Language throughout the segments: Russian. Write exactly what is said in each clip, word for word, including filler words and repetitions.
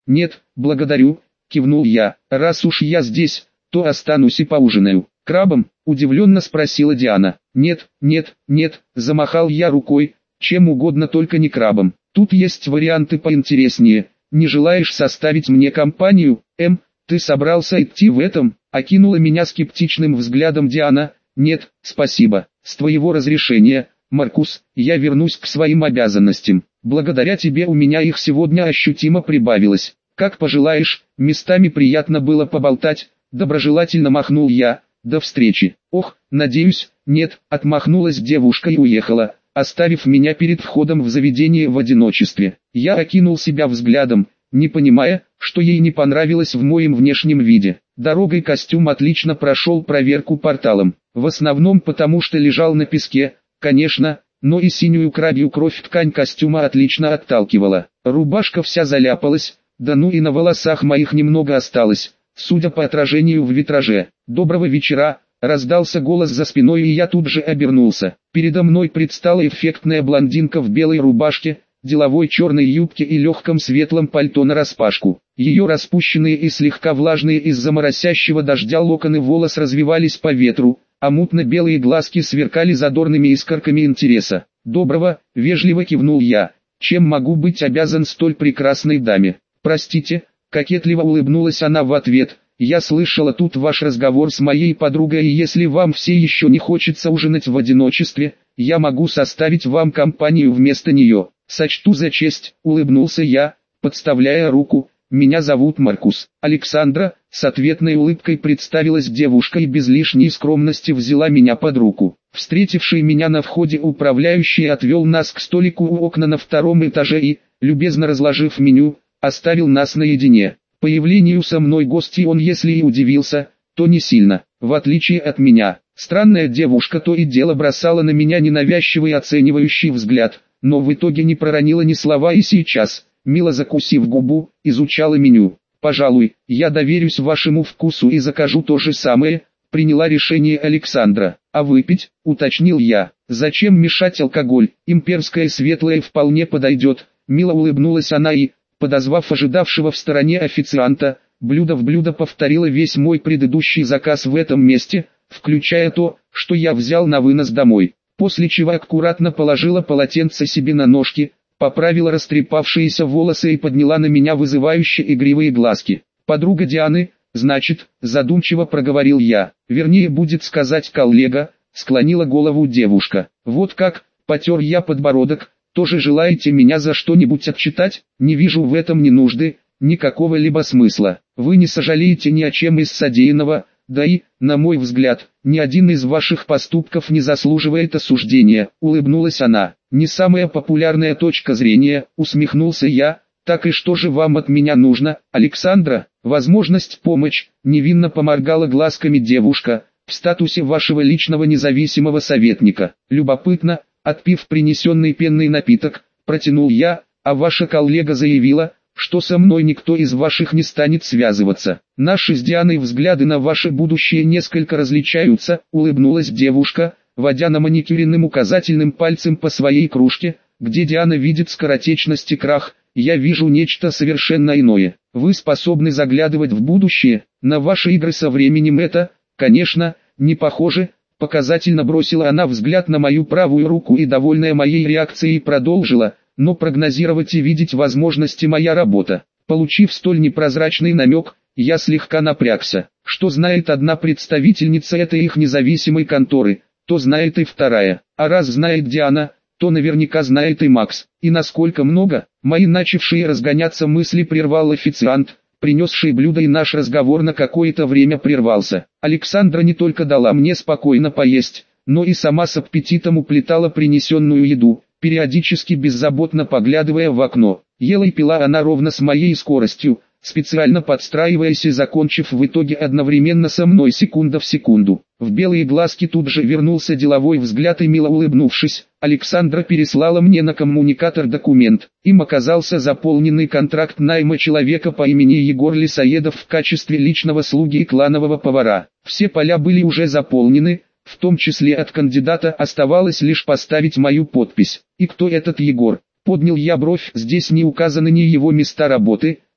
«Нет, благодарю», — кивнул я. «Раз уж я здесь, то останусь и поужинаю». «Крабом?» — удивленно спросила Диана. «Нет, нет, нет», — замахал я рукой, «чем угодно, только не крабом. Тут есть варианты поинтереснее. Не желаешь составить мне компанию, Эм? Ты собрался идти в этом?» — окинула меня скептичным взглядом Диана. «Нет, спасибо. С твоего разрешения, Маркус, я вернусь к своим обязанностям. Благодаря тебе у меня их сегодня ощутимо прибавилось. Как пожелаешь, местами приятно было поболтать», — доброжелательно махнул я. «До встречи». «Ох, надеюсь, нет», — отмахнулась девушка и уехала, оставив меня перед входом в заведение в одиночестве. Я окинул себя взглядом, не понимая, что ей не понравилось в моем внешнем виде. Дорогой костюм отлично прошел проверку порталом, в основном потому, что лежал на песке, конечно, но и синюю крабью кровь ткань костюма отлично отталкивала. Рубашка вся заляпалась, да ну и на волосах моих немного осталось, судя по отражению в витраже. «Доброго вечера», — раздался голос за спиной, и я тут же обернулся. Передо мной предстала эффектная блондинка в белой рубашке, деловой черной юбке и легком светлом пальто нараспашку. Ее распущенные и слегка влажные из-за моросящего дождя локоны волос развивались по ветру, а мутно-белые глазки сверкали задорными искорками интереса. «Доброго», — вежливо кивнул я. «Чем могу быть обязан столь прекрасной даме?» «Простите», — кокетливо улыбнулась она в ответ. «Я слышала тут ваш разговор с моей подругой, и если вам все еще не хочется ужинать в одиночестве, я могу составить вам компанию вместо нее». «Сочту за честь», — улыбнулся я, подставляя руку. «Меня зовут Маркус». «Александра», — с ответной улыбкой представилась девушка и без лишней скромности взяла меня под руку. Встретивший меня на входе управляющий отвел нас к столику у окна на втором этаже и, любезно разложив меню, оставил нас наедине. Появлению со мной гостей он, если и удивился, то не сильно. В отличие от меня, странная девушка то и дело бросала на меня ненавязчивый оценивающий взгляд, но в итоге не проронила ни слова и сейчас, мило закусив губу, изучала меню. «Пожалуй, я доверюсь вашему вкусу и закажу то же самое», — приняла решение Александра. «А выпить?» — уточнил я. «Зачем мешать алкоголь? Имперское светлое вполне подойдет», — мило улыбнулась она и, подозвав ожидавшего в стороне официанта, блюдо в блюдо повторила весь мой предыдущий заказ в этом месте, включая то, что я взял на вынос домой. После чего аккуратно положила полотенце себе на ножки, поправила растрепавшиеся волосы и подняла на меня вызывающе игривые глазки. «Подруга Дианы, значит», задумчиво проговорил я. «Вернее, будет сказать коллега», склонила голову девушка. «Вот как», потер я подбородок. «Тоже желаете меня за что-нибудь отчитать? Не вижу в этом ни нужды, ни какого-либо смысла. Вы не сожалеете ни о чем из содеянного, да и, на мой взгляд, ни один из ваших поступков не заслуживает осуждения», — улыбнулась она. «Не самая популярная точка зрения», — усмехнулся я. «Так и что же вам от меня нужно, Александра?» «Возможность помочь», — невинно поморгала глазками девушка, «в статусе вашего личного независимого советника. Любопытно». Отпив принесенный пенный напиток, протянул я, а ваша коллега заявила, что со мной никто из ваших не станет связываться. Наши с Дианой взгляды на ваше будущее несколько различаются, улыбнулась девушка, водя на маникюренным указательным пальцем по своей кружке, где Диана видит скоротечность и крах. Я вижу нечто совершенно иное. Вы способны заглядывать в будущее, на ваши игры со временем это, конечно, не похоже. Показательно бросила она взгляд на мою правую руку и, довольная моей реакцией, продолжила, но прогнозировать и видеть возможности моя работа. Получив столь непрозрачный намек, я слегка напрягся. Что знает одна представительница этой их независимой конторы, то знает и вторая. А раз знает Диана, то наверняка знает и Макс. И насколько много, мои начавшие разгоняться мысли прервал официант, принесший блюдо, и наш разговор на какое-то время прервался. Александра не только дала мне спокойно поесть, но и сама с аппетитом уплетала принесенную еду, периодически беззаботно поглядывая в окно. Ела и пила она ровно с моей скоростью, специально подстраиваясь и закончив в итоге одновременно со мной секунда в секунду. В белые глазки тут же вернулся деловой взгляд, и мило улыбнувшись, Александра переслала мне на коммуникатор документ. Им оказался заполненный контракт найма человека по имени Егор Лисоедов в качестве личного слуги и кланового повара. Все поля были уже заполнены, в том числе от кандидата оставалось лишь поставить мою подпись. И кто этот Егор? Поднял я бровь. Здесь не указаны ни его места работы,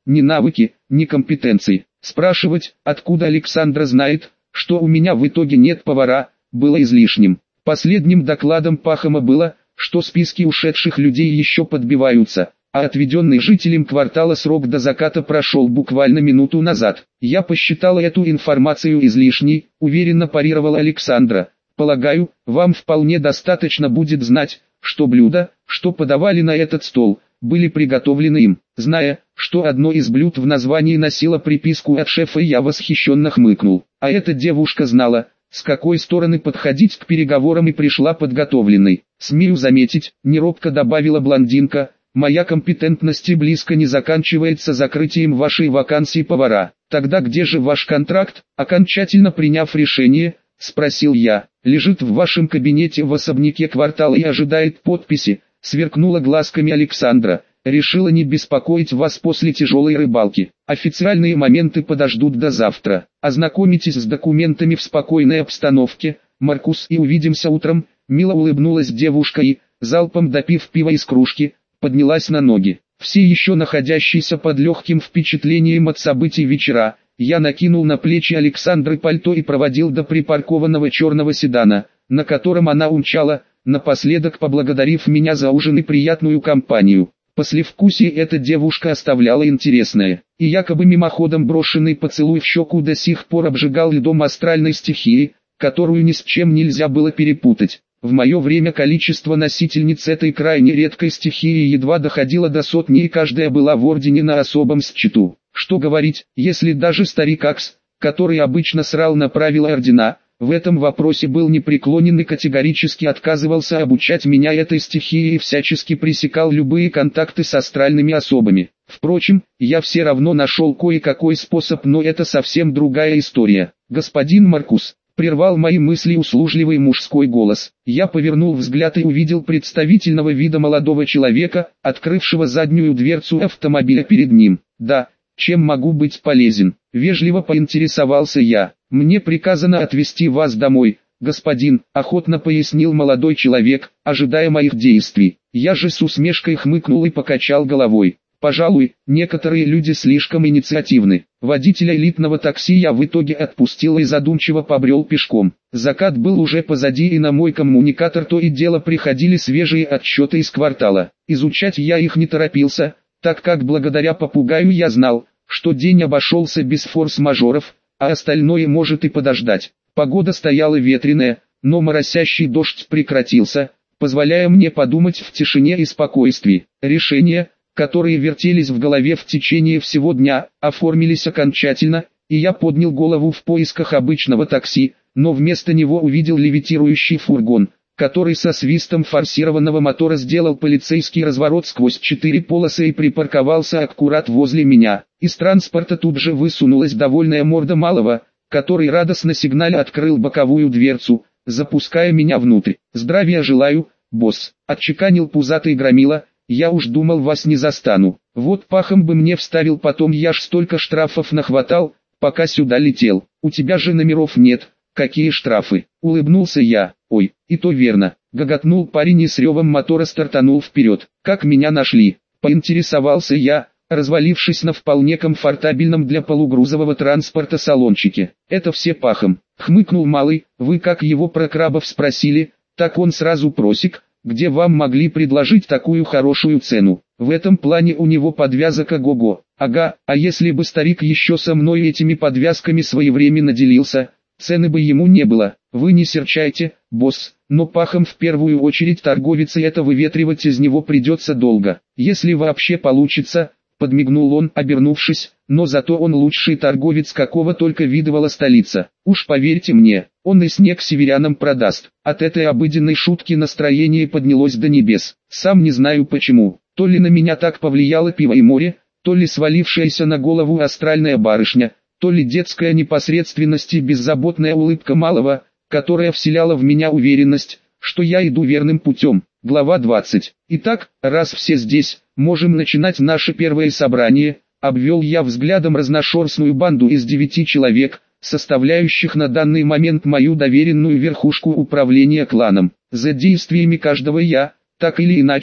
ни навыки, ни компетенции. Спрашивать, откуда Александра знает, что у меня в итоге нет повара, было излишним. Последним докладом Пахома было, что списки ушедших людей еще подбиваются, а отведенный жителям квартала срок до заката прошел буквально минуту назад. Я посчитала эту информацию излишней, уверенно парировала Александра. Полагаю, вам вполне достаточно будет знать, что блюда, что подавали на этот стол, были приготовлены им. Зная, что одно из блюд в названии носило приписку от шефа, я восхищенно хмыкнул. А эта девушка знала, с какой стороны подходить к переговорам, и пришла подготовленной. Смею заметить, неробко добавила блондинка, моя компетентность и близко не заканчивается закрытием вашей вакансии повара. Тогда где же ваш контракт? Окончательно приняв решение, спросил я. Лежит в вашем кабинете в особняке квартала и ожидает подписи. Сверкнула глазками Александра. Решила не беспокоить вас после тяжелой рыбалки. Официальные моменты подождут до завтра. Ознакомитесь с документами в спокойной обстановке, Маркус, и увидимся утром. Мило улыбнулась девушка и, залпом допив пива из кружки, поднялась на ноги. Все еще находящиеся под легким впечатлением от событий вечера, я накинул на плечи Александры пальто и проводил до припаркованного черного седана, на котором она умчала, напоследок поблагодарив меня за ужин и приятную компанию. Послевкусие эта девушка оставляла интересное, и якобы мимоходом брошенный поцелуй в щеку до сих пор обжигал льдом астральной стихии, которую ни с чем нельзя было перепутать. В мое время количество носительниц этой крайне редкой стихии едва доходило до сотни, и каждая была в ордене на особом счету. Что говорить, если даже старик Акс, который обычно срал на правила ордена, в этом вопросе был непреклонен и категорически отказывался обучать меня этой стихии и всячески пресекал любые контакты с астральными особами. Впрочем, я все равно нашел кое-какой способ, но это совсем другая история. Господин Маркус, прервал мои мысли услужливый мужской голос. Я повернул взгляд и увидел представительного вида молодого человека, открывшего заднюю дверцу автомобиля перед ним. Да, чем могу быть полезен? Вежливо поинтересовался я. Мне приказано отвезти вас домой, господин, охотно пояснил молодой человек, ожидая моих действий. Я же с усмешкой хмыкнул и покачал головой. Пожалуй, некоторые люди слишком инициативны. Водителя элитного такси я в итоге отпустил и задумчиво побрел пешком. Закат был уже позади, и на мой коммуникатор то и дело приходили свежие отчеты из квартала. Изучать я их не торопился, так как благодаря попугаю я знал, что день обошелся без форс-мажоров, а остальное может и подождать. Погода стояла ветреная, но моросящий дождь прекратился, позволяя мне подумать в тишине и спокойствии. Решения, которые вертелись в голове в течение всего дня, оформились окончательно, и я поднял голову в поисках обычного такси, но вместо него увидел левитирующий фургон, который со свистом форсированного мотора сделал полицейский разворот сквозь четыре полосы и припарковался аккурат возле меня. Из транспорта тут же высунулась довольная морда малого, который радостно сигналя открыл боковую дверцу, запуская меня внутрь. «Здравия желаю, босс», — отчеканил пузатый громила, — «я уж думал, вас не застану. Вот пахом бы мне вставил, потом я ж столько штрафов нахватал, пока сюда летел. У тебя же номеров нет, какие штрафы?» — улыбнулся я. «Ой, и то верно», — гоготнул парень и с ревом мотора стартанул вперед. «Как меня нашли?» — поинтересовался я, развалившись на вполне комфортабельном для полугрузового транспорта салончике. «Это все пахом», — хмыкнул малый. «Вы как его про крабов спросили, так он сразу просек, где вам могли предложить такую хорошую цену. В этом плане у него подвязок ого-го. Ага, а если бы старик еще со мной этими подвязками своевременно делился, цены бы ему не было. Вы не серчайте, босс, но пахом в первую очередь торговец, и это выветривать из него придется долго. Если вообще получится», — подмигнул он, обернувшись, «но зато он лучший торговец, какого только видывала столица. Уж поверьте мне, он и снег северянам продаст». От этой обыденной шутки настроение поднялось до небес. Сам не знаю почему, то ли на меня так повлияло пиво и море, то ли свалившаяся на голову астральная барышня, то ли детская непосредственность и беззаботная улыбка малого, которая вселяла в меня уверенность, что я иду верным путем. Глава двадцать. Итак, раз все здесь, можем начинать наше первое собрание. Обвел я взглядом разношерстную банду из девяти человек, составляющих на данный момент мою доверенную верхушку управления кланом. За действиями каждого я, так или иначе,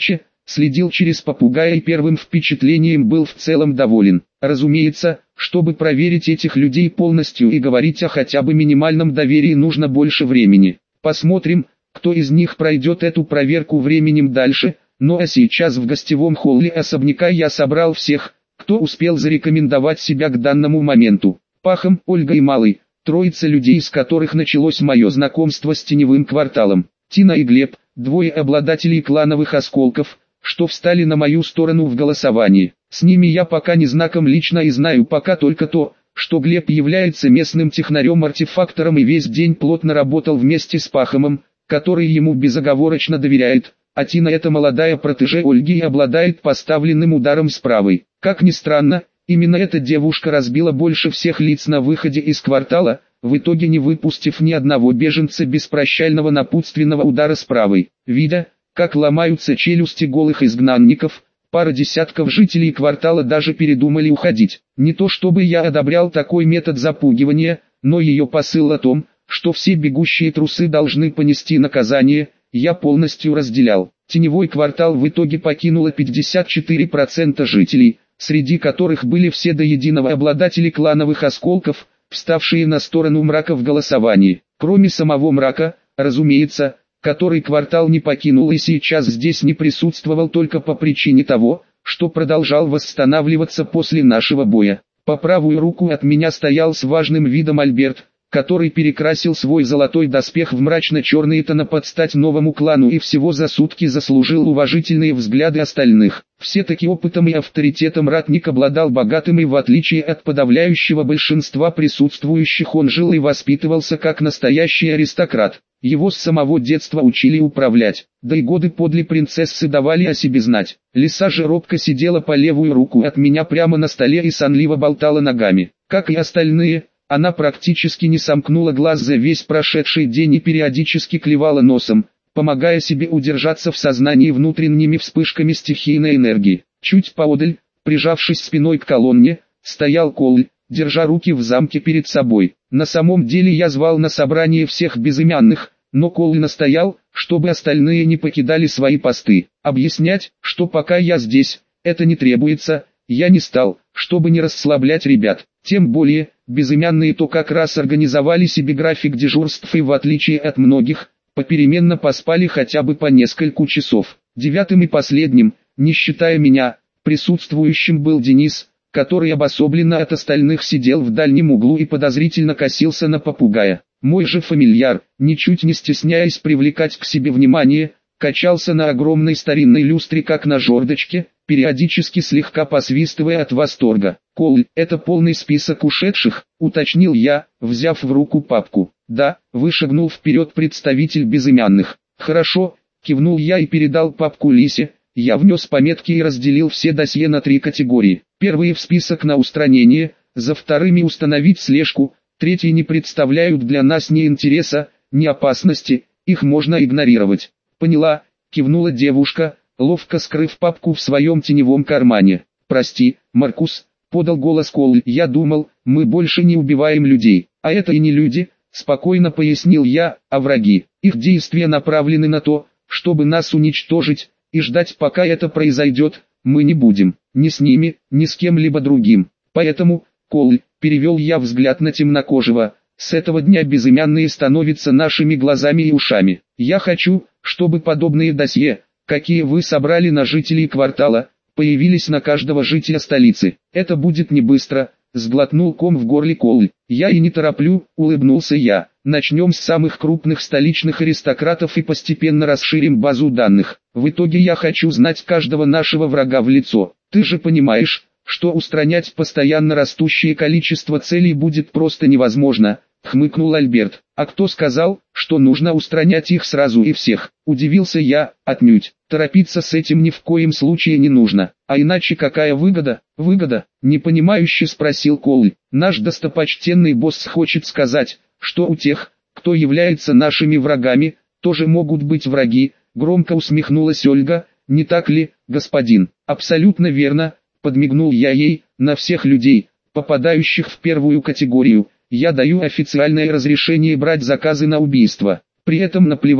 следил через попугая и первым впечатлением был в целом доволен. Разумеется, чтобы проверить этих людей полностью и говорить о хотя бы минимальном доверии, нужно больше времени. Посмотрим, кто из них пройдет эту проверку временем дальше. Ну а сейчас в гостевом холле особняка я собрал всех, кто успел зарекомендовать себя к данному моменту. Пахом, Ольга и Малый, троица людей, с которых началось мое знакомство с теневым кварталом. Тина и Глеб, двое обладателей клановых осколков, что встали на мою сторону в голосовании. С ними я пока не знаком лично и знаю пока только то, что Глеб является местным технарем-артефактором и весь день плотно работал вместе с Пахомом, который ему безоговорочно доверяет, а Тина — это молодая протеже Ольги и обладает поставленным ударом с правой. Как ни странно, именно эта девушка разбила больше всех лиц на выходе из квартала, в итоге не выпустив ни одного беженца без прощального напутственного удара с правой. Видя, как ломаются челюсти голых изгнанников, пара десятков жителей квартала даже передумали уходить. Не то чтобы я одобрял такой метод запугивания, но ее посыл о том, что все бегущие трусы должны понести наказание, я полностью разделял. Теневой квартал в итоге покинуло пятьдесят четыре процента жителей, среди которых были все до единого обладатели клановых осколков, вставшие на сторону мрака в голосовании. Кроме самого мрака, разумеется, который квартал не покинул и сейчас здесь не присутствовал только по причине того, что продолжал восстанавливаться после нашего боя. По правую руку от меня стоял с важным видом Альберт, который перекрасил свой золотой доспех в мрачно-черный тона под стать новому клану и всего за сутки заслужил уважительные взгляды остальных. Все-таки опытом и авторитетом ратник обладал богатым и в отличие от подавляющего большинства присутствующих он жил и воспитывался как настоящий аристократ. Его с самого детства учили управлять, да и годы подле принцессы давали о себе знать. Лиса же робко сидела по левую руку от меня прямо на столе и сонливо болтала ногами. Как и остальные, она практически не сомкнула глаз за весь прошедший день и периодически клевала носом, помогая себе удержаться в сознании внутренними вспышками стихийной энергии. Чуть поодаль, прижавшись спиной к колонне, стоял Коуль, держа руки в замке перед собой. На самом деле я звал на собрание всех безымянных, но Коуль настоял, чтобы остальные не покидали свои посты. Объяснять, что пока я здесь, это не требуется, я не стал, чтобы не расслаблять ребят. Тем более, безымянные то как раз организовали себе график дежурств и в отличие от многих, попеременно поспали хотя бы по нескольку часов. Девятым и последним, не считая меня, присутствующим был Денис, который обособленно от остальных сидел в дальнем углу и подозрительно косился на попугая. Мой же фамильяр, ничуть не стесняясь привлекать к себе внимание, качался на огромной старинной люстре как на жердочке, периодически слегка посвистывая от восторга. «Коуль, это полный список ушедших», — уточнил я, взяв в руку папку. «Да», — вышагнул вперед представитель безымянных. «Хорошо», — кивнул я и передал папку Лисе. Я внес пометки и разделил все досье на три категории. Первые в список на устранение, за вторыми установить слежку, третьи не представляют для нас ни интереса, ни опасности, их можно игнорировать. «Поняла», — кивнула девушка, ловко скрыв папку в своем теневом кармане. «Прости, Маркус», — подал голос Коуль, — «я думал, мы больше не убиваем людей, а это и не люди», — спокойно пояснил я, — «а враги. Их действия направлены на то, чтобы нас уничтожить, и ждать пока это произойдет, мы не будем, ни с ними, ни с кем-либо другим. Поэтому, Коуль», — перевел я взгляд на темнокожего, — «с этого дня безымянные становятся нашими глазами и ушами. Я хочу, чтобы подобные досье, какие вы собрали на жителей квартала, появились на каждого жителя столицы. Это будет не быстро», — сглотнул ком в горле Коуль. «Я и не тороплю», — улыбнулся я. «Начнем с самых крупных столичных аристократов и постепенно расширим базу данных. В итоге я хочу знать каждого нашего врага в лицо. Ты же понимаешь, что устранять постоянно растущее количество целей будет просто невозможно», — хмыкнул Альберт. «А кто сказал, что нужно устранять их сразу и всех?» — удивился я. «Отнюдь. Торопиться с этим ни в коем случае не нужно. А иначе какая выгода?» «Выгода?» — непонимающе спросил Коуль. «Наш достопочтенный босс хочет сказать, что у тех, кто является нашими врагами, тоже могут быть враги», — громко усмехнулась Ольга. «Не так ли, господин?» «Абсолютно верно», — подмигнул я ей. «На всех людей, попадающих в первую категорию, я даю официальное разрешение брать заказы на убийство. При этом наплевать,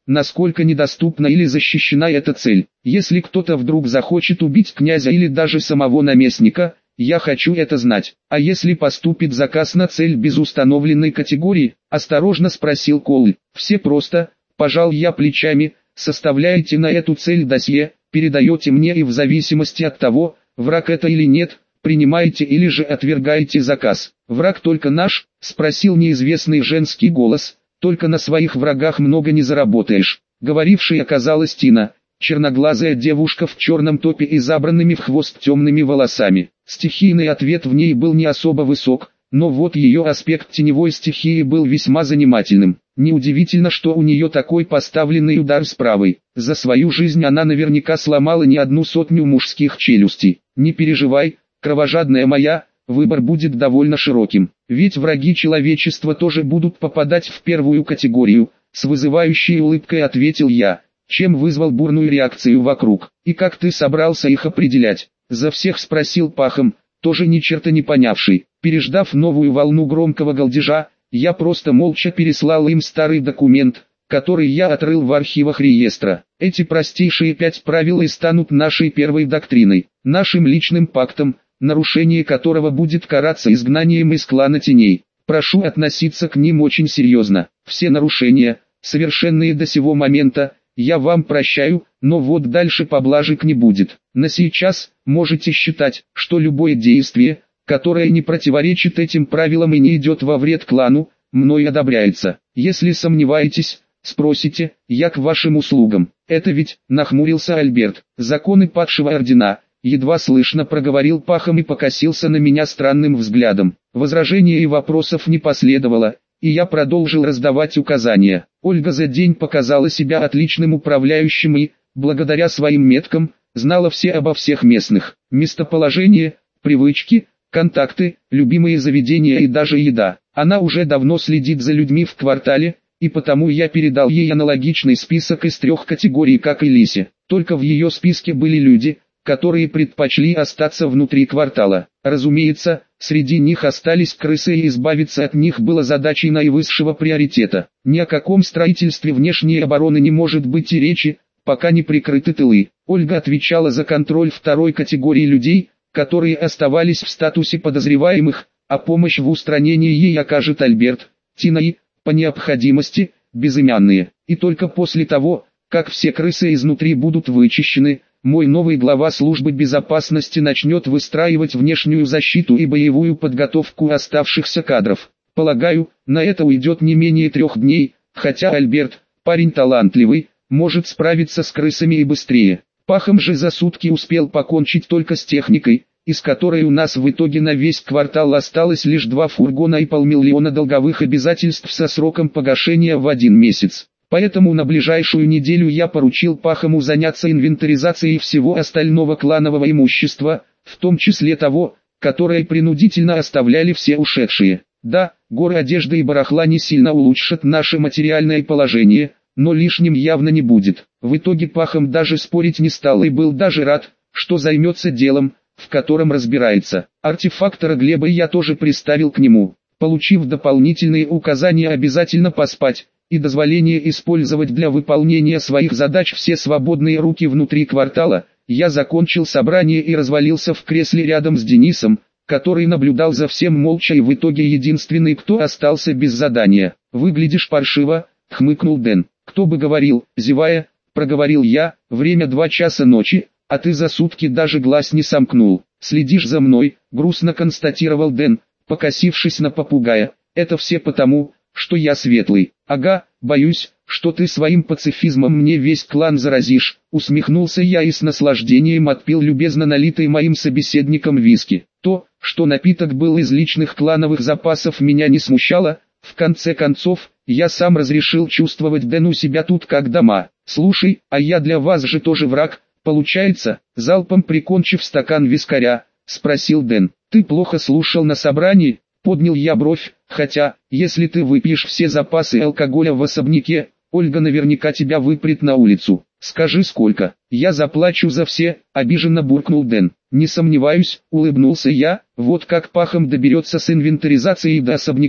насколько недоступна или защищена эта цель. Если кто-то вдруг захочет убить князя или даже самого наместника, я хочу это знать. А если поступит заказ на цель без установленной категории? Осторожно спросил Коуль. Все просто, пожал я плечами, составляете на эту цель досье, передаете мне и в зависимости от того, враг это или нет, принимаете или же отвергаете заказ. Враг только наш? Спросил неизвестный женский голос. Только на своих врагах много не заработаешь. Говорившей оказалась Тина, черноглазая девушка в черном топе и забранными в хвост темными волосами. Стихийный ответ в ней был не особо высок, но вот ее аспект теневой стихии был весьма занимательным. Неудивительно, что у нее такой поставленный удар с правой. За свою жизнь она наверняка сломала не одну сотню мужских челюстей. Не переживай, кровожадная моя, выбор будет довольно широким. Ведь враги человечества тоже будут попадать в первую категорию, с вызывающей улыбкой ответил я, чем вызвал бурную реакцию вокруг. И как ты собрался их определять? За всех спросил Пахом, тоже ни черта не понявший. Переждав новую волну громкого галдежа, я просто молча переслал им старый документ, который я отрыл в архивах реестра. Эти простейшие пять правил и станут нашей первой доктриной, нашим личным пактом, нарушение которого будет караться изгнанием из клана теней. Прошу относиться к ним очень серьезно. Все нарушения, совершенные до сего момента, я вам прощаю, но вот дальше поблажек не будет. На сейчас, можете считать, что любое действие, которое не противоречит этим правилам и не идет во вред клану, мной одобряется. Если сомневаетесь, спросите, я к вашим услугам. Это ведь, нахмурился Альберт, законы падшего ордена. Едва слышно проговорил Пахом и покосился на меня странным взглядом. Возражений и вопросов не последовало, и я продолжил раздавать указания. Ольга за день показала себя отличным управляющим и, благодаря своим меткам, знала все обо всех местных. Местоположение, привычки, контакты, любимые заведения и даже еда. Она уже давно следит за людьми в квартале, и потому я передал ей аналогичный список из трех категорий, как и Лисе. Только в ее списке были люди, которые предпочли остаться внутри квартала. Разумеется, среди них остались крысы, и избавиться от них было задачей наивысшего приоритета. Ни о каком строительстве внешней обороны не может быть и речи, пока не прикрыты тылы. Ольга отвечала за контроль второй категории людей, которые оставались в статусе подозреваемых, а помощь в устранении ей окажет Альберт, Тина и, по необходимости, безымянные. И только после того, как все крысы изнутри будут вычищены, мой новый глава службы безопасности начнет выстраивать внешнюю защиту и боевую подготовку оставшихся кадров. Полагаю, на это уйдет не менее трех дней, хотя Альберт, парень талантливый, может справиться с крысами и быстрее. Пахом же за сутки успел покончить только с техникой, из которой у нас в итоге на весь квартал осталось лишь два фургона и полмиллиона долговых обязательств со сроком погашения в один месяц. Поэтому на ближайшую неделю я поручил Пахому заняться инвентаризацией всего остального кланового имущества, в том числе того, которое принудительно оставляли все ушедшие. Да, горы одежды и барахла не сильно улучшат наше материальное положение, но лишним явно не будет. В итоге Пахом даже спорить не стал и был даже рад, что займется делом, в котором разбирается. Артефактора Глеба я тоже приставил к нему, получив дополнительные указания обязательно поспать и дозволение использовать для выполнения своих задач все свободные руки внутри квартала. Я закончил собрание и развалился в кресле рядом с Денисом, который наблюдал за всем молча и в итоге единственный, кто остался без задания. «Выглядишь паршиво», — хмыкнул Дэн. «Кто бы говорил», — зевая, проговорил я, «время два часа ночи, а ты за сутки даже глаз не сомкнул. Следишь за мной», — грустно констатировал Дэн, покосившись на попугая. «Это все потому, что я светлый». «Ага, боюсь, что ты своим пацифизмом мне весь клан заразишь», — усмехнулся я и с наслаждением отпил любезно налитый моим собеседником виски. То, что напиток был из личных клановых запасов, меня не смущало. В конце концов, я сам разрешил чувствовать Дэну себя тут как дома. «Слушай, а я для вас же тоже враг, получается?» Залпом прикончив стакан вискаря, спросил Дэн. «Ты плохо слушал на собрании?» Поднял я бровь, хотя, если ты выпьешь все запасы алкоголя в особняке, Ольга наверняка тебя выпрет на улицу. Скажи сколько, я заплачу за все, обиженно буркнул Дэн. Не сомневаюсь, улыбнулся я, вот как Пахом доберется с инвентаризацией до особняка,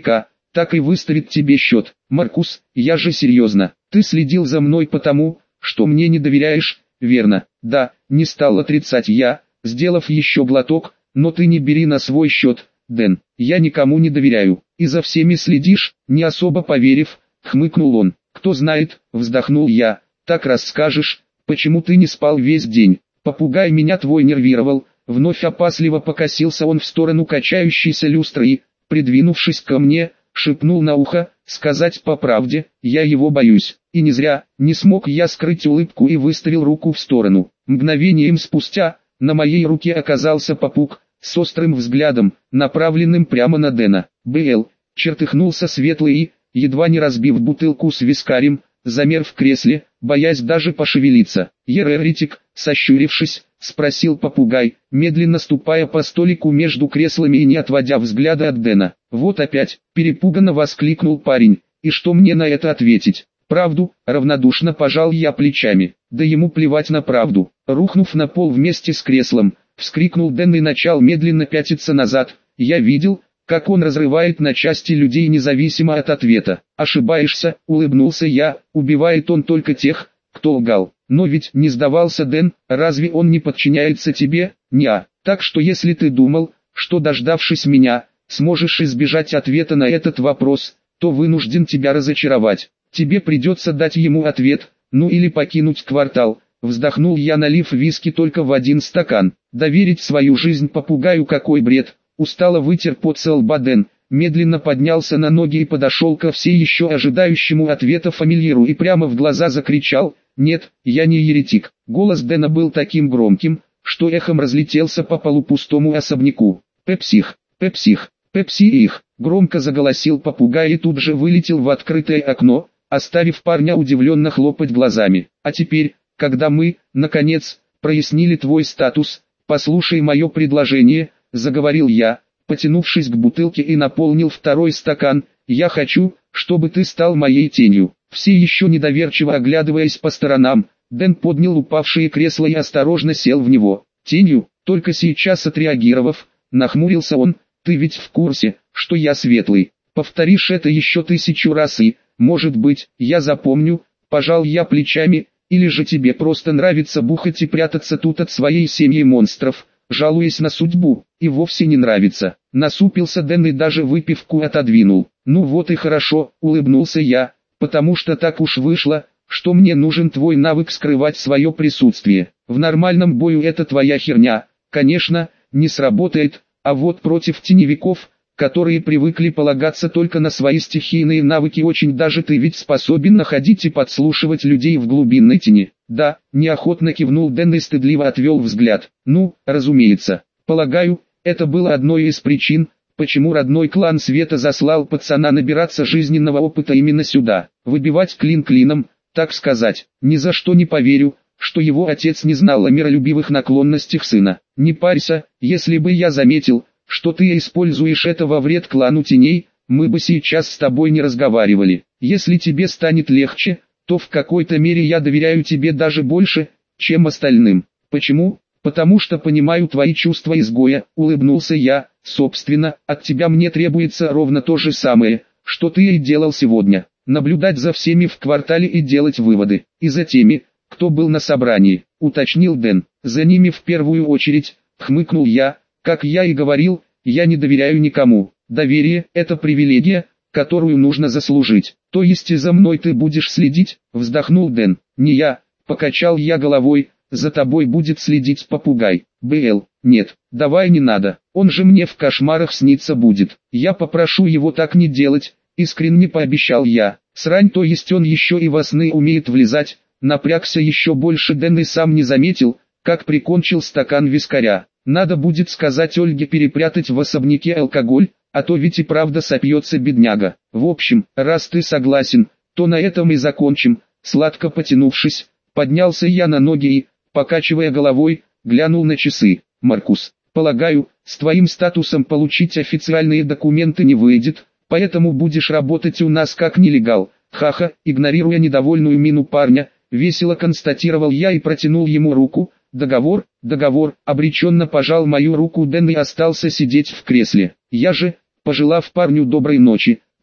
так и выставит тебе счет. Маркус, я же серьезно. Ты следил за мной потому, что мне не доверяешь, верно? Да, не стал отрицать я, сделав еще глоток, но ты не бери на свой счет, Дэн. Я никому не доверяю. И за всеми следишь, не особо поверив, хмыкнул он. Кто знает, вздохнул я, так расскажешь, почему ты не спал весь день. Попугай меня твой нервировал. Вновь опасливо покосился он в сторону качающейся люстры и, придвинувшись ко мне, шепнул на ухо: сказать по правде, я его боюсь. И не зря, не смог я скрыть улыбку и выставил руку в сторону. Мгновением спустя, на моей руке оказался попуг, с острым взглядом, направленным прямо на Дэна. «Бл», чертыхнулся Светлый и, едва не разбив бутылку с вискарем, замер в кресле, боясь даже пошевелиться. «Еретик», сощурившись, спросил попугай, медленно ступая по столику между креслами и не отводя взгляда от Дэна. «Вот опять», перепуганно воскликнул парень, «и что мне на это ответить?» «Правду», равнодушно пожал я плечами, да ему плевать на правду. Рухнув на пол вместе с креслом, вскрикнул Дэн и начал медленно пятиться назад. Я видел, как он разрывает на части людей независимо от ответа. «Ошибаешься», улыбнулся я, «убивает он только тех, кто лгал». «Но ведь не сдавался Дэн, разве он не подчиняется тебе?» «Не-а. Так что если ты думал, что дождавшись меня, сможешь избежать ответа на этот вопрос, то вынужден тебя разочаровать. Тебе придется дать ему ответ, ну или покинуть квартал». Вздохнул я, налив виски только в один стакан. Доверить свою жизнь попугаю — какой бред. Устало вытер пот со лба Дэн, медленно поднялся на ноги и подошел ко все еще ожидающему ответа фамильяру и прямо в глаза закричал: «Нет, я не еретик». Голос Дэна был таким громким, что эхом разлетелся по полупустому особняку. «Пепсих, пепсих, пепси их», громко заголосил попугай и тут же вылетел в открытое окно, оставив парня удивленно хлопать глазами. «А теперь, когда мы, наконец, прояснили твой статус, послушай мое предложение», заговорил я, потянувшись к бутылке и наполнил второй стакан. «Я хочу, чтобы ты стал моей тенью». Все еще недоверчиво оглядываясь по сторонам, Дэн поднял упавшее кресло и осторожно сел в него. «Тенью?» Только сейчас отреагировав, нахмурился он: «Ты ведь в курсе, что я Светлый? Повторишь это еще тысячу раз и, может быть, я запомню». Пожал я плечами. «Или же тебе просто нравится бухать и прятаться тут от своей семьи монстров, жалуясь на судьбу?» «И вовсе не нравится». Насупился Дэн и даже выпивку отодвинул. «Ну вот и хорошо», улыбнулся я, «потому что так уж вышло, что мне нужен твой навык скрывать свое присутствие. В нормальном бою это твоя херня, конечно, не сработает, а вот против теневиков, которые привыкли полагаться только на свои стихийные навыки, очень даже ты ведь способен находить и подслушивать людей в глубинной тени». «Да», неохотно кивнул Дэн и стыдливо отвел взгляд. «Ну, разумеется. Полагаю, это было одной из причин, почему родной клан Света заслал пацана набираться жизненного опыта именно сюда, выбивать клин клином, так сказать. Ни за что не поверю, что его отец не знал о миролюбивых наклонностях сына. Не парься, если бы я заметил, что ты используешь это во вред клану теней, мы бы сейчас с тобой не разговаривали. Если тебе станет легче, то в какой-то мере я доверяю тебе даже больше, чем остальным». «Почему?» «Потому что понимаю твои чувства изгоя», улыбнулся я. «Собственно, от тебя мне требуется ровно то же самое, что ты и делал сегодня. Наблюдать за всеми в квартале и делать выводы. И за теми, кто был на собрании», уточнил Дэн. «За ними в первую очередь», хмыкнул я. «Как я и говорил, я не доверяю никому. Доверие – это привилегия, которую нужно заслужить». «То есть и за мной ты будешь следить?» вздохнул Дэн. «Не я», покачал я головой, «за тобой будет следить попугай». «Бл, нет, давай не надо, он же мне в кошмарах снится будет. Я попрошу его так не делать», искренне пообещал я. «Срань, то есть он еще и во сны умеет влезать?» Напрягся еще больше Дэн и сам не заметил, как прикончил стакан вискаря. «Надо будет сказать Ольге перепрятать в особняке алкоголь, а то ведь и правда сопьется бедняга. В общем, раз ты согласен, то на этом и закончим». Сладко потянувшись, поднялся я на ноги и, покачивая головой, глянул на часы. «Маркус, полагаю, с твоим статусом получить официальные документы не выйдет, поэтому будешь работать у нас как нелегал». «Ха-ха», игнорируя недовольную мину парня, весело констатировал я и протянул ему руку. «Договор, договор», обреченно пожал мою руку Дэн и остался сидеть в кресле. Я же, пожелав парню доброй ночи,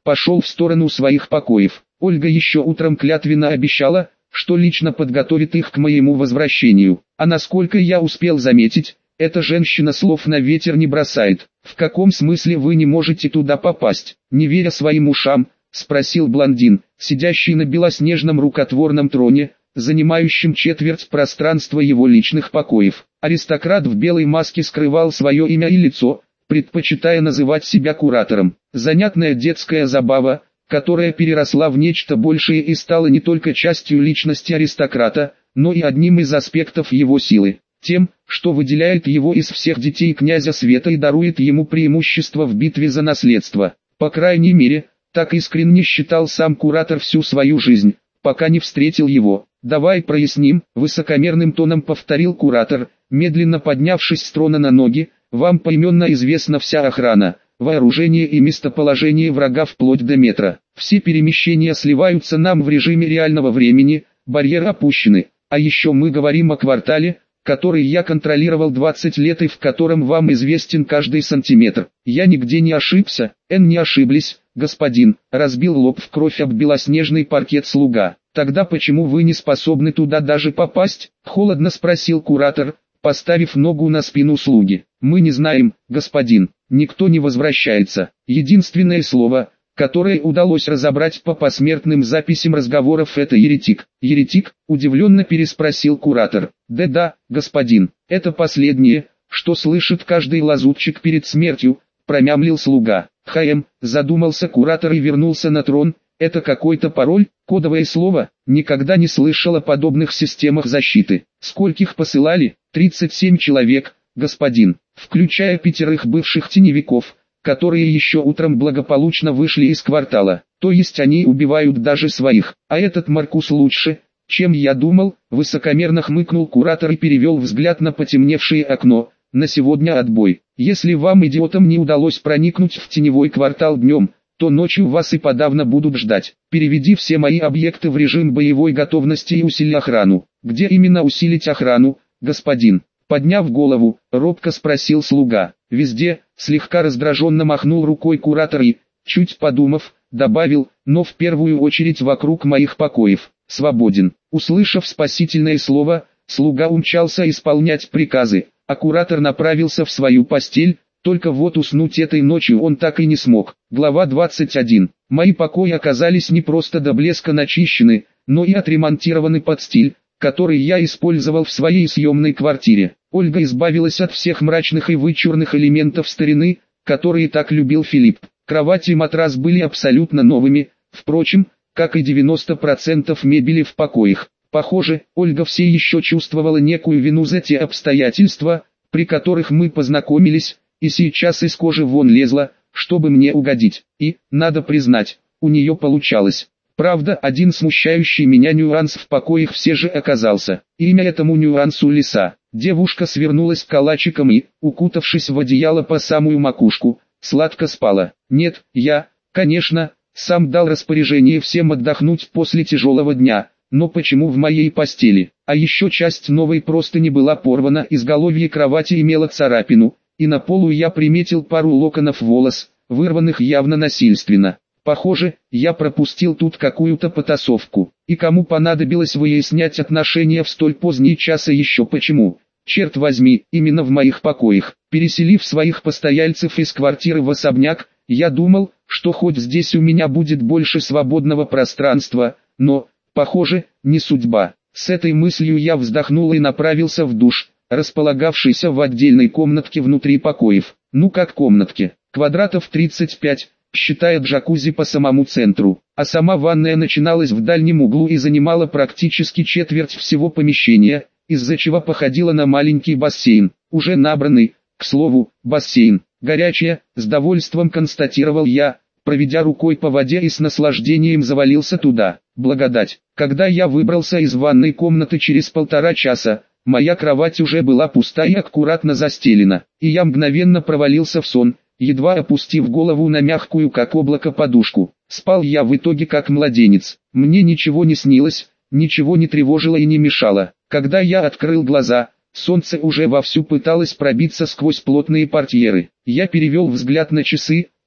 пошел в сторону своих покоев. Ольга еще утром клятвенно обещала, что лично подготовит их к моему возвращению. А насколько я успел заметить, эта женщина слов на ветер не бросает. В каком смысле вы не можете туда попасть? Не веря своим ушам, спросил блондин, сидящий на белоснежном рукотворном троне, занимающем четверть пространства его личных покоев. Аристократ в белой маске скрывал свое имя и лицо, предпочитая называть себя куратором. Занятная детская забава, которая переросла в нечто большее и стала не только частью личности аристократа, но и одним из аспектов его силы. Тем, что выделяет его из всех детей князя Света и дарует ему преимущество в битве за наследство. По крайней мере, так искренне считал сам куратор всю свою жизнь, пока не встретил его. «Давай проясним», — высокомерным тоном повторил куратор, медленно поднявшись с трона на ноги. «Вам поименно известна вся охрана, вооружение и местоположение врага вплоть до метра. Все перемещения сливаются нам в режиме реального времени, барьеры опущены. А еще мы говорим о квартале, который я контролировал двадцать лет и в котором вам известен каждый сантиметр. Я нигде не ошибся». «Эн, не ошиблись, господин», — разбил лоб в кровь об белоснежный паркет слуга. «Тогда почему вы не способны туда даже попасть?» — холодно спросил куратор, поставив ногу на спину слуги. «Мы не знаем, господин, никто не возвращается». Единственное слово, которое удалось разобрать по посмертным записям разговоров, это «еретик». «Еретик?» — удивленно переспросил куратор. «Да-да, господин, это последнее, что слышит каждый лазутчик перед смертью», — промямлил слуга. «Хм», — задумался куратор и вернулся на трон. «Это какой-то пароль, кодовое слово? Никогда не слышал о подобных системах защиты. Скольких посылали?» тридцать семь человек, господин, включая пятерых бывших теневиков, которые еще утром благополучно вышли из квартала. То есть они убивают даже своих. А этот Маркус лучше, чем я думал. Высокомерно хмыкнул куратор и перевел взгляд на потемневшее окно. «На сегодня отбой. Если вам, идиотам, не удалось проникнуть в теневой квартал днем, то ночью вас и подавно будут ждать. Переведи все мои объекты в режим боевой готовности и усили охрану». «Где именно усилить охрану, господин?» Подняв голову, робко спросил слуга. «Везде», — слегка раздраженно махнул рукой куратор и, чуть подумав, добавил, «но в первую очередь вокруг моих покоев. Свободен». Услышав спасительное слово, слуга умчался исполнять приказы, а куратор направился в свою постель. Только вот уснуть этой ночью он так и не смог. Глава двадцать один. Мои покои оказались не просто до блеска начищены, но и отремонтированы под стиль, который я использовал в своей съемной квартире. Ольга избавилась от всех мрачных и вычурных элементов старины, которые так любил Филипп. Кровать и матрас были абсолютно новыми, впрочем, как и девяносто процентов мебели в покоях. Похоже, Ольга все еще чувствовала некую вину за те обстоятельства, при которых мы познакомились, и сейчас из кожи вон лезла, чтобы мне угодить. И, надо признать, у нее получалось. Правда, один смущающий меня нюанс в покоях все же оказался. Имя этому нюансу Лиса. Девушка свернулась калачиком и, укутавшись в одеяло по самую макушку, сладко спала. Нет, я, конечно, сам дал распоряжение всем отдохнуть после тяжелого дня, но почему в моей постели? А еще часть новой простыни была порвана, изголовье кровати имело царапину, и на полу я приметил пару локонов волос, вырванных явно насильственно. Похоже, я пропустил тут какую-то потасовку. И кому понадобилось выяснять отношения в столь поздний час и еще почему? Черт возьми, именно в моих покоях. Переселив своих постояльцев из квартиры в особняк, я думал, что хоть здесь у меня будет больше свободного пространства, но, похоже, не судьба. С этой мыслью я вздохнул и направился в душ, располагавшийся в отдельной комнатке внутри покоев. Ну как комнатке, квадратов тридцать пять, считая джакузи по самому центру, а сама ванная начиналась в дальнем углу и занимала практически четверть всего помещения, из-за чего походила на маленький бассейн, уже набранный, к слову, бассейн. Горячая, с довольством констатировал я, проведя рукой по воде и с наслаждением завалился туда. Благодать. Когда я выбрался из ванной комнаты через полтора часа, моя кровать уже была пуста и аккуратно застелена, и я мгновенно провалился в сон, едва опустив голову на мягкую как облако подушку. Спал я в итоге как младенец. Мне ничего не снилось, ничего не тревожило и не мешало. Когда я открыл глаза, солнце уже вовсю пыталось пробиться сквозь плотные портьеры. Я перевел взгляд на часы,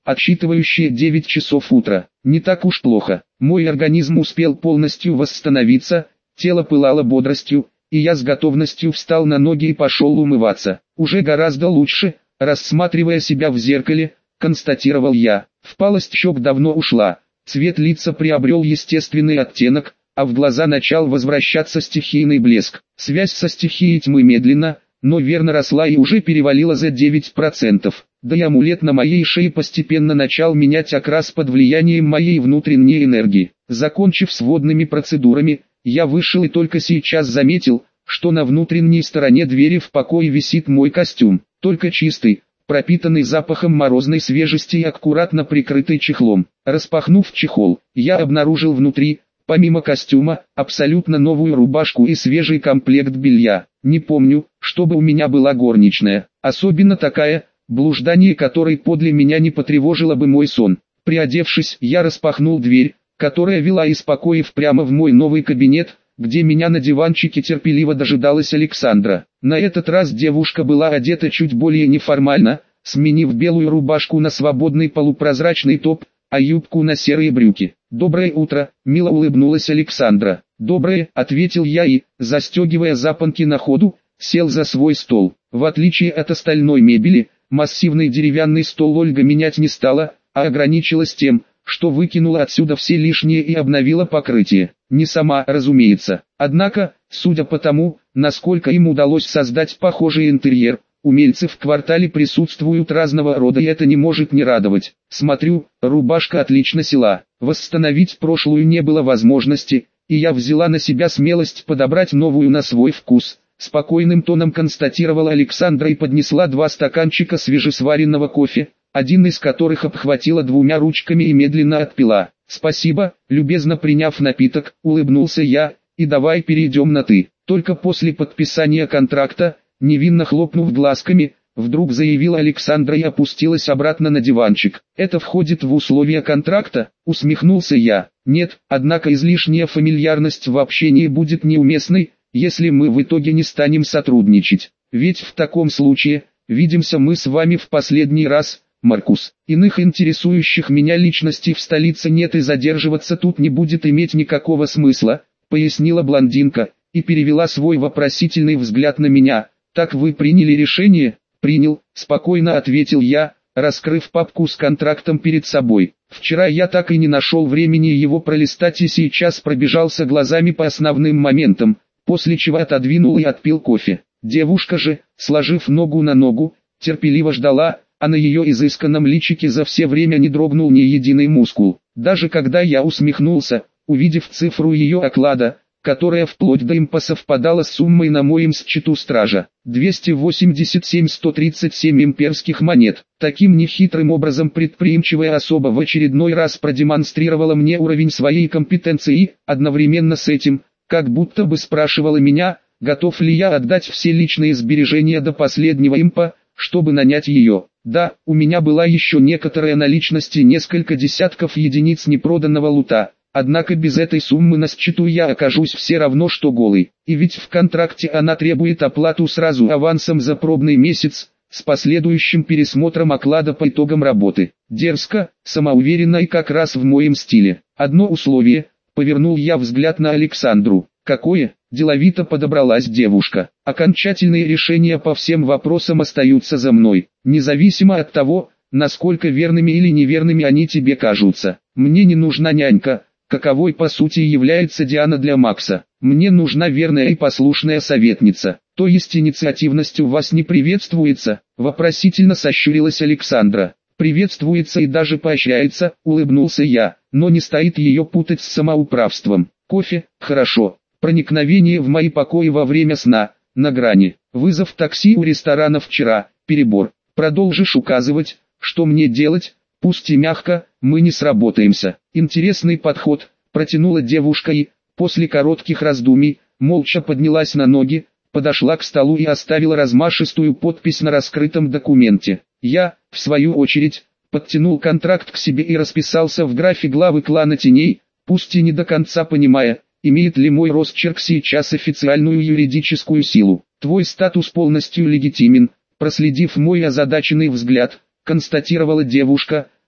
отсчитывающее девять часов утра. Не так уж плохо. Мой организм успел полностью восстановиться, тело пылало бодростью, и я с готовностью встал на ноги и пошел умываться. Уже гораздо лучше, рассматривая себя в зеркале, констатировал я. Впалость щек давно ушла, цвет лица приобрел естественный оттенок, а в глаза начал возвращаться стихийный блеск. Связь со стихией тьмы медленно, но верно росла и уже перевалила за девять процентов. Да и амулет на моей шее постепенно начал менять окрас под влиянием моей внутренней энергии. Закончив с водными процедурами, я вышел и только сейчас заметил, что на внутренней стороне двери в покое висит мой костюм, только чистый, пропитанный запахом морозной свежести и аккуратно прикрытый чехлом. Распахнув чехол, я обнаружил внутри, помимо костюма, абсолютно новую рубашку и свежий комплект белья. Не помню, чтобы у меня была горничная, особенно такая, блуждание которой подле меня не потревожило бы мой сон. Приодевшись, я распахнул дверь, которая вела из покоев прямо в мой новый кабинет, где меня на диванчике терпеливо дожидалась Александра. На этот раз девушка была одета чуть более неформально, сменив белую рубашку на свободный полупрозрачный топ, а юбку на серые брюки. «Доброе утро», — мило улыбнулась Александра. «Доброе», — ответил я и, застегивая запонки на ходу, сел за свой стол. В отличие от остальной мебели, массивный деревянный стол Ольга менять не стала, а ограничилась тем, что выкинула отсюда все лишнее и обновила покрытие. Не сама, разумеется. Однако, судя по тому, насколько им удалось создать похожий интерьер, умельцы в квартале присутствуют разного рода, и это не может не радовать. Смотрю, рубашка отлично села. Восстановить прошлую не было возможности, и я взяла на себя смелость подобрать новую на свой вкус. Спокойным тоном констатировала Александра и поднесла два стаканчика свежесваренного кофе, один из которых обхватила двумя ручками и медленно отпила. «Спасибо», любезно приняв напиток, улыбнулся я, «и давай перейдем на «ты». Только после подписания контракта, невинно хлопнув глазками, вдруг заявила Александра и опустилась обратно на диванчик. «Это входит в условия контракта?» Усмехнулся я. «Нет, однако излишняя фамильярность в общении будет неуместной, если мы в итоге не станем сотрудничать. Ведь в таком случае, видимся мы с вами в последний раз, Маркус. Иных интересующих меня личностей в столице нет и задерживаться тут не будет иметь никакого смысла», пояснила блондинка, и перевела свой вопросительный взгляд на меня. «Так вы приняли решение?» «Принял», спокойно ответил я, раскрыв папку с контрактом перед собой. «Вчера я так и не нашел времени его пролистать и сейчас пробежался глазами по основным моментам, после чего отодвинул и отпил кофе». Девушка же, сложив ногу на ногу, терпеливо ждала, а на ее изысканном личике за все время не дрогнул ни единый мускул. Даже когда я усмехнулся, увидев цифру ее оклада, которая вплоть до импа совпадала с суммой на моем счету стража. двести восемьдесят семь тысяч сто тридцать семь имперских монет. Таким нехитрым образом предприимчивая особа в очередной раз продемонстрировала мне уровень своей компетенции, одновременно с этим, как будто бы спрашивала меня, готов ли я отдать все личные сбережения до последнего импа, чтобы нанять ее. Да, у меня была еще некоторая наличность и несколько десятков единиц непроданного лута. Однако без этой суммы на счету я окажусь все равно что голый. И ведь в контракте она требует оплату сразу авансом за пробный месяц, с последующим пересмотром оклада по итогам работы. Дерзко, самоуверенно и как раз в моем стиле. Одно условие, повернул я взгляд на Александру. Какое? Деловито подобралась девушка. Окончательные решения по всем вопросам остаются за мной, независимо от того, насколько верными или неверными они тебе кажутся. Мне не нужна нянька, каковой по сути является Диана для Макса. Мне нужна верная и послушная советница. То есть инициативность у вас не приветствуется? Вопросительно сощурилась Александра. Приветствуется и даже поощряется, улыбнулся я, но не стоит ее путать с самоуправством. Кофе, хорошо. Проникновение в мои покои во время сна, на грани. Вызов такси у ресторана вчера, перебор. Продолжишь указывать, что мне делать? Пусть и мягко, мы не сработаемся. Интересный подход, протянула девушка и, после коротких раздумий, молча поднялась на ноги, подошла к столу и оставила размашистую подпись на раскрытом документе. Я, в свою очередь, подтянул контракт к себе и расписался в графе главы клана теней, пусть и не до конца понимая, имеет ли мой росчерк сейчас официальную юридическую силу. Твой статус полностью легитимен, проследив мой озадаченный взгляд, констатировала девушка,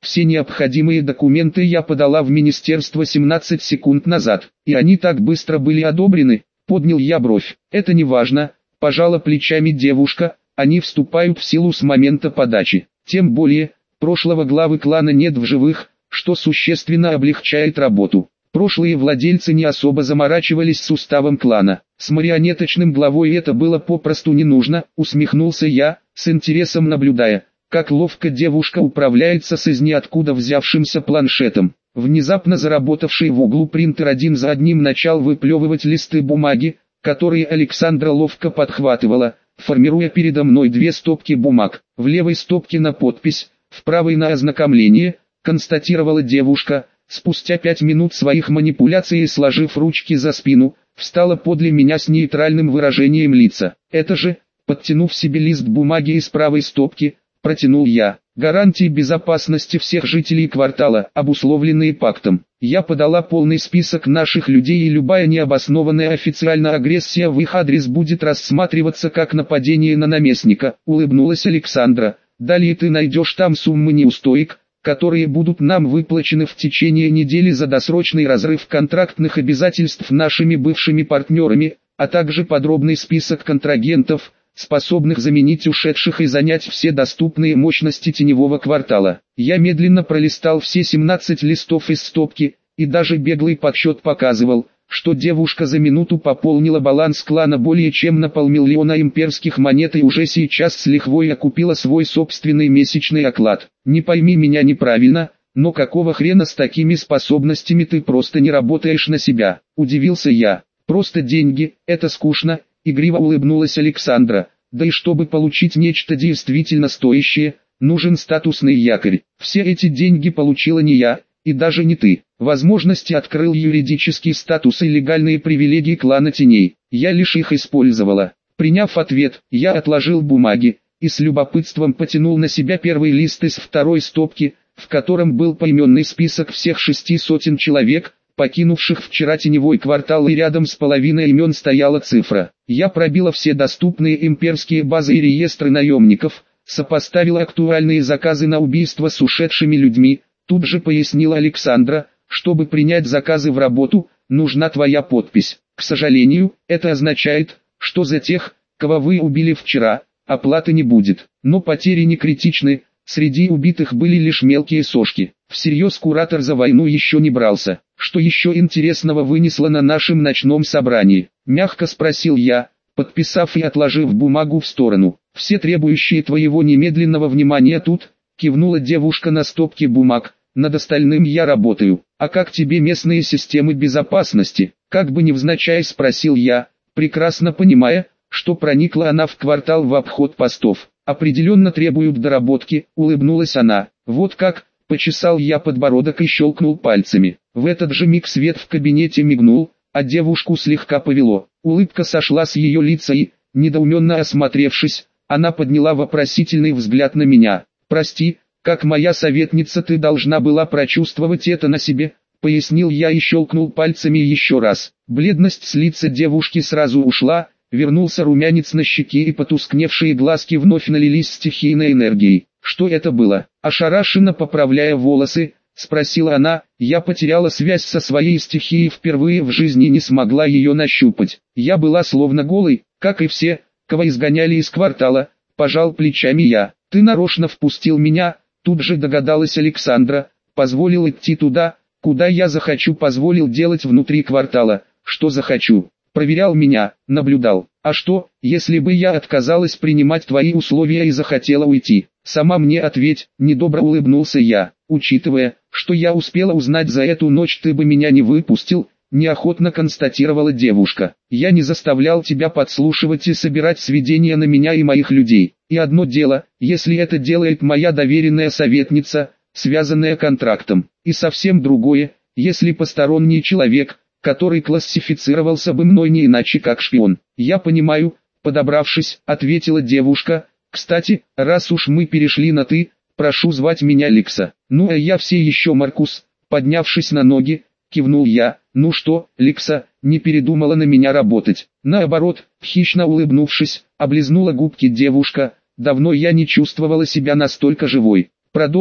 Все необходимые документы я подала в министерство семнадцать секунд назад, и они так быстро были одобрены. Поднял я бровь. Это не важно, пожала плечами девушка, они вступают в силу с момента подачи. Тем более, прошлого главы клана нет в живых, что существенно облегчает работу. Прошлые владельцы не особо заморачивались с уставом клана. С марионеточным главой это было попросту не нужно, усмехнулся я, с интересом наблюдая, как ловко девушка управляется с из ниоткуда взявшимся планшетом. Внезапно заработавший в углу принтер один за одним начал выплевывать листы бумаги, которые Александра ловко подхватывала, формируя передо мной две стопки бумаг. В левой стопке на подпись, в правой на ознакомление, констатировала девушка. Спустя пять минут своих манипуляций и сложив ручки за спину, встала подле меня с нейтральным выражением лица. Это же, подтянув себе лист бумаги из правой стопки, протянул я. Гарантии безопасности всех жителей квартала, обусловленные пактом. Я подала полный список наших людей, и любая необоснованная официальная агрессия в их адрес будет рассматриваться как нападение на наместника, улыбнулась Александра. Далее ты найдешь там суммы неустоек, которые будут нам выплачены в течение недели за досрочный разрыв контрактных обязательств нашими бывшими партнерами, а также подробный список контрагентов, способных заменить ушедших и занять все доступные мощности теневого квартала. Я медленно пролистал все семнадцать листов из стопки, и даже беглый подсчет показывал, что девушка за минуту пополнила баланс клана более чем на полмиллиона имперских монет и уже сейчас с лихвой окупила свой собственный месячный оклад. Не пойми меня неправильно, но какого хрена с такими способностями ты просто не работаешь на себя? Удивился я. Просто деньги, это скучно, игриво улыбнулась Александра. Да и чтобы получить нечто действительно стоящее, нужен статусный якорь. Все эти деньги получила не я, и даже не ты. Возможности открыл юридический статус и легальные привилегии клана теней. Я лишь их использовала. Приняв ответ, я отложил бумаги, и с любопытством потянул на себя первый лист из второй стопки, в котором был поименный список всех шести сотен человек, покинувших вчера теневой квартал, и рядом с половиной имен стояла цифра. Я пробила все доступные имперские базы и реестры наемников, сопоставила актуальные заказы на убийство с ушедшими людьми. Тут же пояснила Александра, чтобы принять заказы в работу, нужна твоя подпись. К сожалению, это означает, что за тех, кого вы убили вчера, оплаты не будет. Но потери не критичны, среди убитых были лишь мелкие сошки. Всерьез куратор за войну еще не брался. Что еще интересного вынесла на нашем ночном собрании? Мягко спросил я, подписав и отложив бумагу в сторону. Все требующие твоего немедленного внимания тут, кивнула девушка на стопки бумаг. Над остальным я работаю. А как тебе местные системы безопасности? Как бы невзначай спросил я, прекрасно понимая, что проникла она в квартал в обход постов. Определенно требуют доработки, улыбнулась она. Вот как, почесал я подбородок и щелкнул пальцами. В этот же миг свет в кабинете мигнул, а девушку слегка повело. Улыбка сошла с ее лица и, недоуменно осмотревшись, она подняла вопросительный взгляд на меня. Прости, как моя советница ты должна была прочувствовать это на себе, пояснил я и щелкнул пальцами еще раз. Бледность с лица девушки сразу ушла, вернулся румянец на щеке и потускневшие глазки вновь налились стихийной энергией. Что это было? Ошарашенно поправляя волосы, спросила она. Я потеряла связь со своей стихией впервые в жизни и не смогла ее нащупать. Я была словно голой, как и все, кого изгоняли из квартала, пожал плечами я. Ты нарочно впустил меня, тут же догадалась Александра, позволил идти туда, куда я захочу, позволил делать внутри квартала, что захочу. Проверял меня, наблюдал. А что, если бы я отказалась принимать твои условия и захотела уйти? Сама мне ответь, недобро улыбнулся я. Учитывая, что я успела узнать за эту ночь, ты бы меня не выпустил, неохотно констатировала девушка. Я не заставлял тебя подслушивать и собирать сведения на меня и моих людей. И одно дело, если это делает моя доверенная советница, связанная контрактом. И совсем другое, если посторонний человек, который классифицировался бы мной не иначе как шпион. Я понимаю, подобравшись, ответила девушка. Кстати, раз уж мы перешли на «ты», прошу звать меня Лекса. Ну а я все еще Маркус. Поднявшись на ноги, кивнул я. Ну что, Лекса, не передумала на меня работать? Наоборот, хищно улыбнувшись, облизнула губки девушка. Давно я не чувствовала себя настолько живой. Продолжим,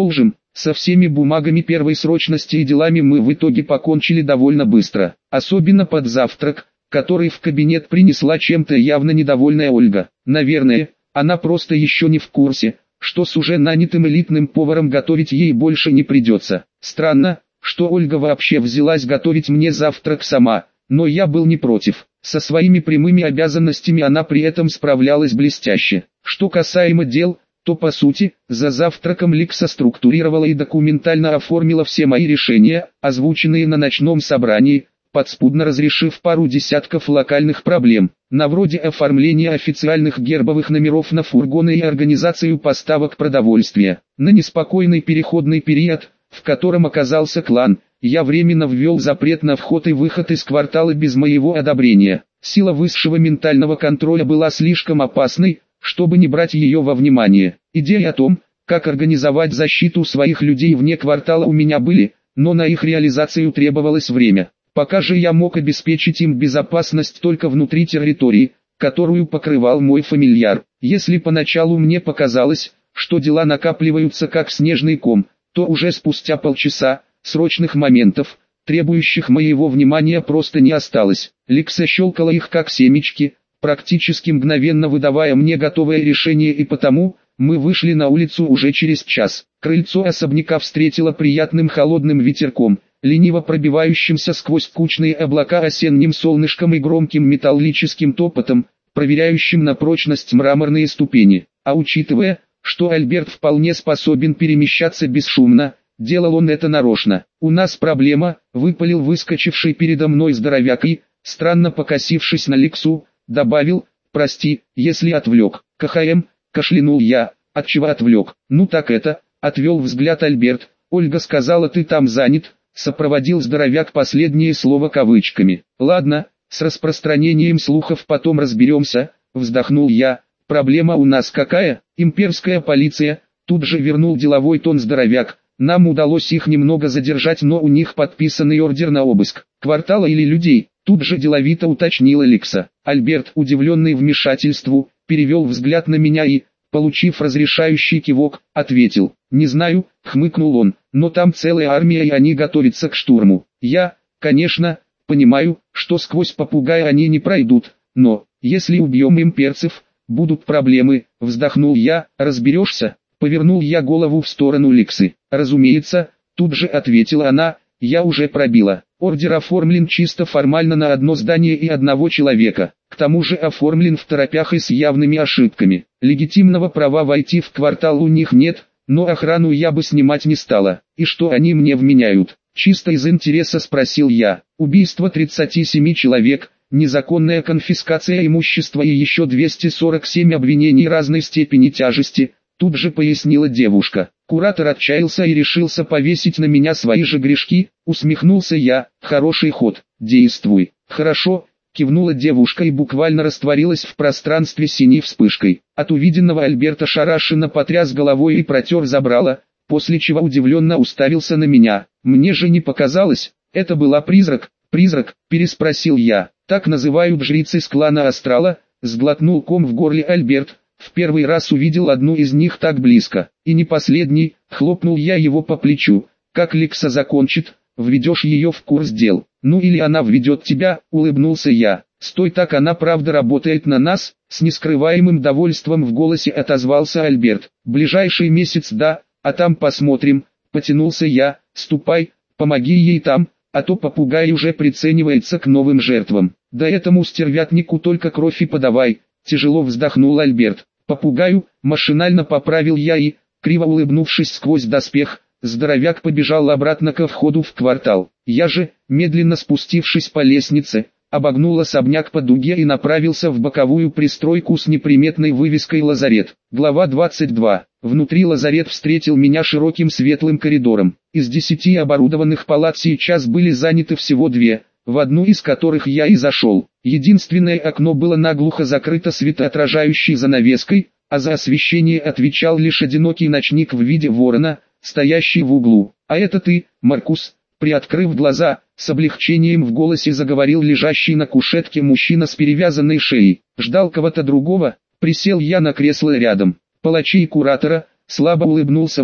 Со всеми бумагами первой срочности и делами мы в итоге покончили довольно быстро, особенно под завтрак, который в кабинет принесла чем-то явно недовольная Ольга. Наверное, она просто еще не в курсе, что с уже нанятым элитным поваром готовить ей больше не придется. Странно, что Ольга вообще взялась готовить мне завтрак сама, но я был не против. Со своими прямыми обязанностями она при этом справлялась блестяще. Что касаемо дел, то по сути, за завтраком Ликса структурировала и документально оформила все мои решения, озвученные на ночном собрании, подспудно разрешив пару десятков локальных проблем, на вроде оформления официальных гербовых номеров на фургоны и организацию поставок продовольствия. На неспокойный переходный период, в котором оказался клан, я временно ввел запрет на вход и выход из квартала без моего одобрения. Сила высшего ментального контроля была слишком опасной, чтобы не брать ее во внимание. Идеи о том, как организовать защиту своих людей вне квартала у меня были, но на их реализацию требовалось время. Пока же я мог обеспечить им безопасность только внутри территории, которую покрывал мой фамильяр. Если поначалу мне показалось, что дела накапливаются как снежный ком, то уже спустя полчаса, срочных моментов, требующих моего внимания, просто не осталось. Ликса щелкала их как семечки, практически мгновенно выдавая мне готовое решение, и потому мы вышли на улицу уже через час. Крыльцо особняка встретило приятным холодным ветерком, лениво пробивающимся сквозь кучные облака осенним солнышком и громким металлическим топотом, проверяющим на прочность мраморные ступени. А учитывая, что Альберт вполне способен перемещаться бесшумно, делал он это нарочно. «У нас проблема», — выпалил выскочивший передо мной здоровяк и, странно покосившись на Ликсу, добавил: «Прости, если отвлек». «КХМ», — кашлянул я. «Отчего отвлек?» «Ну так это», — отвел взгляд Альберт. «Ольга сказала, ты там занят», — сопроводил здоровяк последнее слово кавычками. «Ладно, с распространением слухов потом разберемся», — вздохнул я. «Проблема у нас какая?» «Имперская полиция», — тут же вернул деловой тон здоровяк. «Нам удалось их немного задержать, но у них подписанный ордер на обыск. Квартала или людей?» Тут же деловито уточнила Ликса. Альберт, удивленный вмешательству, перевел взгляд на меня и, получив разрешающий кивок, ответил: «Не знаю», — хмыкнул он, — «но там целая армия и они готовятся к штурму. Я, конечно, понимаю, что сквозь попугая они не пройдут, но, если убьем имперцев, будут проблемы», — вздохнул я. «Разберешься?» — повернул я голову в сторону Ликсы. «Разумеется», — тут же ответила она, — «я уже пробила. Ордер оформлен чисто формально на одно здание и одного человека, к тому же оформлен в торопях и с явными ошибками. Легитимного права войти в квартал у них нет, но охрану я бы снимать не стала. И что они мне вменяют?» Чисто из интереса спросил я. «Убийство тридцати семи человек, незаконная конфискация имущества и еще двести сорок семь обвинений разной степени тяжести», тут же пояснила девушка. «Куратор отчаялся и решился повесить на меня свои же грешки», усмехнулся я. «Хороший ход, действуй». «Хорошо», кивнула девушка и буквально растворилась в пространстве синей вспышкой. От увиденного Альберт ошарашенно потряс головой и протер забрало, после чего удивленно уставился на меня. «Мне же не показалось, это была призрак». «Призрак?» – переспросил я. «Так называют жрицы с клана Астрала», – сглотнул ком в горле Альберт. «В первый раз увидел одну из них так близко. И не последний», — хлопнул я его по плечу. «Как Ликса закончит, введешь ее в курс дел». «Ну или она введет тебя», — улыбнулся я. «Стой, так она правда работает на нас?» С нескрываемым довольством в голосе отозвался Альберт. «Ближайший месяц, да, а там посмотрим», — потянулся я. «Ступай, помоги ей там, а то попугай уже приценивается к новым жертвам. Да этому стервятнику только кровь и подавай», — тяжело вздохнул Альберт. «Попугаю», машинально поправил я и, криво улыбнувшись сквозь доспех, здоровяк побежал обратно ко входу в квартал. Я же, медленно спустившись по лестнице, обогнул особняк по дуге и направился в боковую пристройку с неприметной вывеской «Лазарет». Глава двадцать два. Внутри лазарет встретил меня широким светлым коридором. Из десяти оборудованных палат сейчас были заняты всего две, в одну из которых я и зашел. Единственное окно было наглухо закрыто светоотражающей занавеской, а за освещение отвечал лишь одинокий ночник в виде ворона, стоящий в углу. «А это ты, Маркус?» Приоткрыв глаза, с облегчением в голосе заговорил лежащий на кушетке мужчина с перевязанной шеей. «Ждал кого-то другого?» Присел я на кресло рядом. «Палачей куратора», слабо улыбнулся мрак,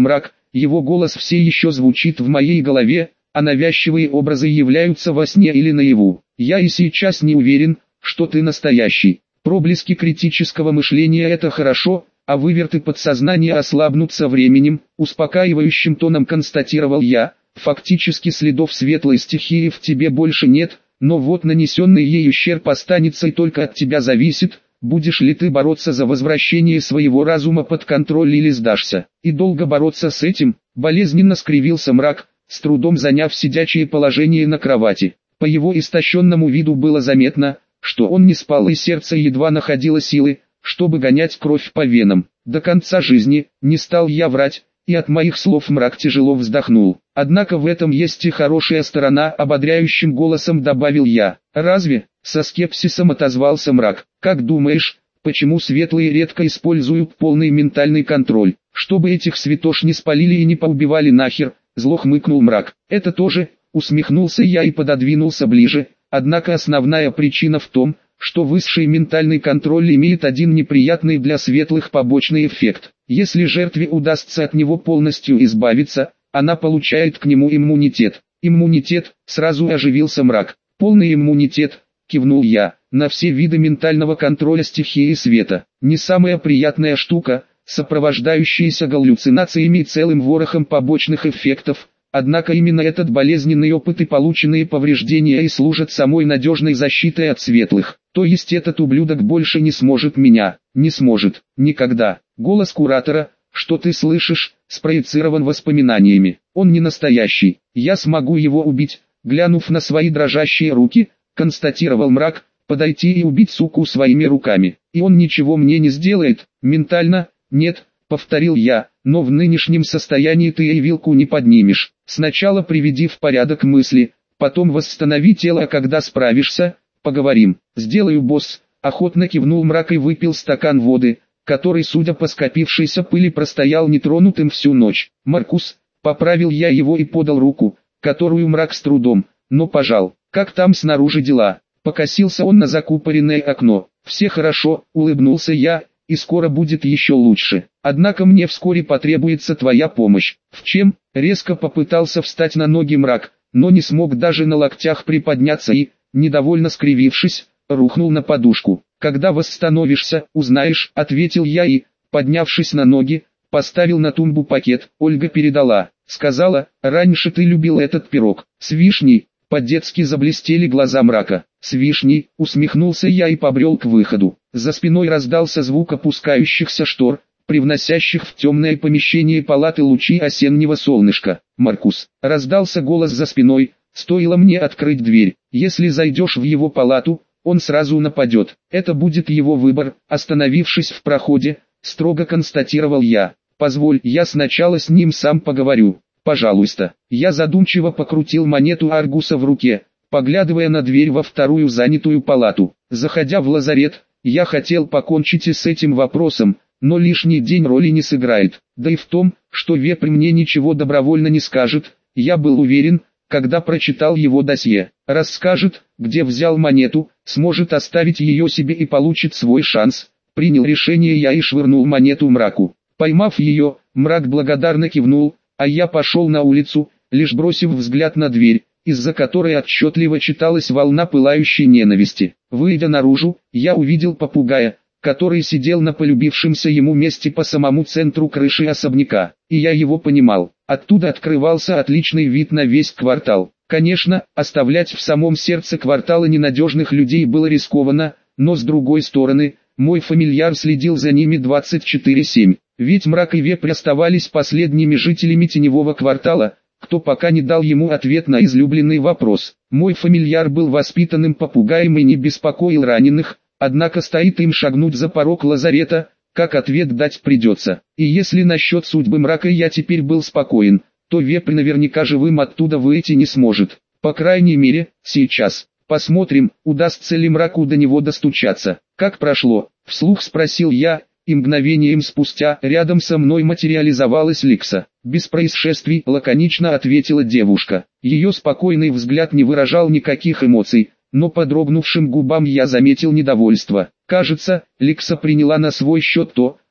его голос все еще звучит в моей голове, а навязчивые образы являются во сне или наяву. Я и сейчас не уверен, что ты настоящий. Проблески критического мышления — это хорошо, а выверты подсознания ослабнут со временем, успокаивающим тоном констатировал я. Фактически следов светлой стихии в тебе больше нет, но вот нанесенный ей ущерб останется и только от тебя зависит, будешь ли ты бороться за возвращение своего разума под контроль или сдашься. И долго бороться с этим, болезненно скривился мрак, с трудом заняв сидячее положение на кровати. По его истощенному виду было заметно, что он не спал и сердце едва находило силы, чтобы гонять кровь по венам. До конца жизни, не стал я врать, и от моих слов мрак тяжело вздохнул. Однако в этом есть и хорошая сторона, ободряющим голосом добавил я. Разве? Со скепсисом отозвался мрак. Как думаешь, почему светлые редко используют полный ментальный контроль? Чтобы этих святош не спалили и не поубивали нахер, зло хмыкнул мрак. Это тоже, усмехнулся я и пододвинулся ближе. Однако основная причина в том, что высший ментальный контроль имеет один неприятный для светлых побочный эффект. Если жертве удастся от него полностью избавиться, она получает к нему иммунитет. Иммунитет, сразу оживился мрак. Полный иммунитет, кивнул я, на все виды ментального контроля стихии света. Не самая приятная штука, сопровождающаяся галлюцинациями и целым ворохом побочных эффектов. Однако именно этот болезненный опыт и полученные повреждения и служат самой надежной защитой от светлых. То есть этот ублюдок больше не сможет меня, не сможет, никогда. Голос куратора, что ты слышишь, спроецирован воспоминаниями. Он не настоящий, я смогу его убить, глянув на свои дрожащие руки, констатировал мрак, подойти и убить суку своими руками. И он ничего мне не сделает, ментально, нет, повторил я, но в нынешнем состоянии ты и вилку не поднимешь. Сначала приведи в порядок мысли, потом восстанови тело, а когда справишься, поговорим. Сделаю, босс, охотно кивнул мрак и выпил стакан воды, который, судя по скопившейся пыли, простоял нетронутым всю ночь. Маркус, поправил я его и подал руку, которую мрак с трудом, но пожал. Как там снаружи дела? Покосился он на закупоренное окно. Все хорошо, улыбнулся я, и скоро будет еще лучше. Однако мне вскоре потребуется твоя помощь. В чем? Резко попытался встать на ноги мрак, но не смог даже на локтях приподняться и, недовольно скривившись, рухнул на подушку. Когда восстановишься, узнаешь, ответил я и, поднявшись на ноги, поставил на тумбу пакет. Ольга передала, сказала, раньше ты любил этот пирог с вишней. По-детски заблестели глаза мрака. С вишней, усмехнулся я и побрел к выходу. За спиной раздался звук опускающихся штор, привносящих в темное помещение палаты лучи осеннего солнышка. «Маркус!» — раздался голос за спиной, стоило мне открыть дверь. «Если зайдешь в его палату, он сразу нападет. Это будет его выбор», — остановившись в проходе, строго констатировал я. «Позволь, я сначала с ним сам поговорю. Пожалуйста». Я задумчиво покрутил монету Аргуса в руке, поглядывая на дверь во вторую занятую палату. Заходя в лазарет, я хотел покончить и с этим вопросом, но лишний день роли не сыграет. Да и в том, что вепрь мне ничего добровольно не скажет, я был уверен, когда прочитал его досье. Расскажет, где взял монету, сможет оставить ее себе и получит свой шанс. Принял решение я и швырнул монету мраку. Поймав ее, мрак благодарно кивнул, а я пошел на улицу, лишь бросив взгляд на дверь, из-за которой отчетливо читалась волна пылающей ненависти. Выйдя наружу, я увидел попугая, который сидел на полюбившемся ему месте по самому центру крыши особняка, и я его понимал. Оттуда открывался отличный вид на весь квартал. Конечно, оставлять в самом сердце квартала ненадежных людей было рискованно, но с другой стороны, мой фамильяр следил за ними двадцать четыре семь. Ведь мрак и вепрь оставались последними жителями теневого квартала, кто пока не дал ему ответ на излюбленный вопрос. Мой фамильяр был воспитанным попугаем и не беспокоил раненых, однако стоит им шагнуть за порог лазарета, как ответ дать придется. И если насчет судьбы мрака я теперь был спокоен, то вепрь наверняка живым оттуда выйти не сможет. По крайней мере, сейчас. Посмотрим, удастся ли мраку до него достучаться. Как прошло? Вслух спросил я, и мгновением спустя рядом со мной материализовалась Ликса. «Без происшествий», — лаконично ответила девушка. Ее спокойный взгляд не выражал никаких эмоций, но по дрогнувшим губам я заметил недовольство. Кажется, Ликса приняла на свой счет то,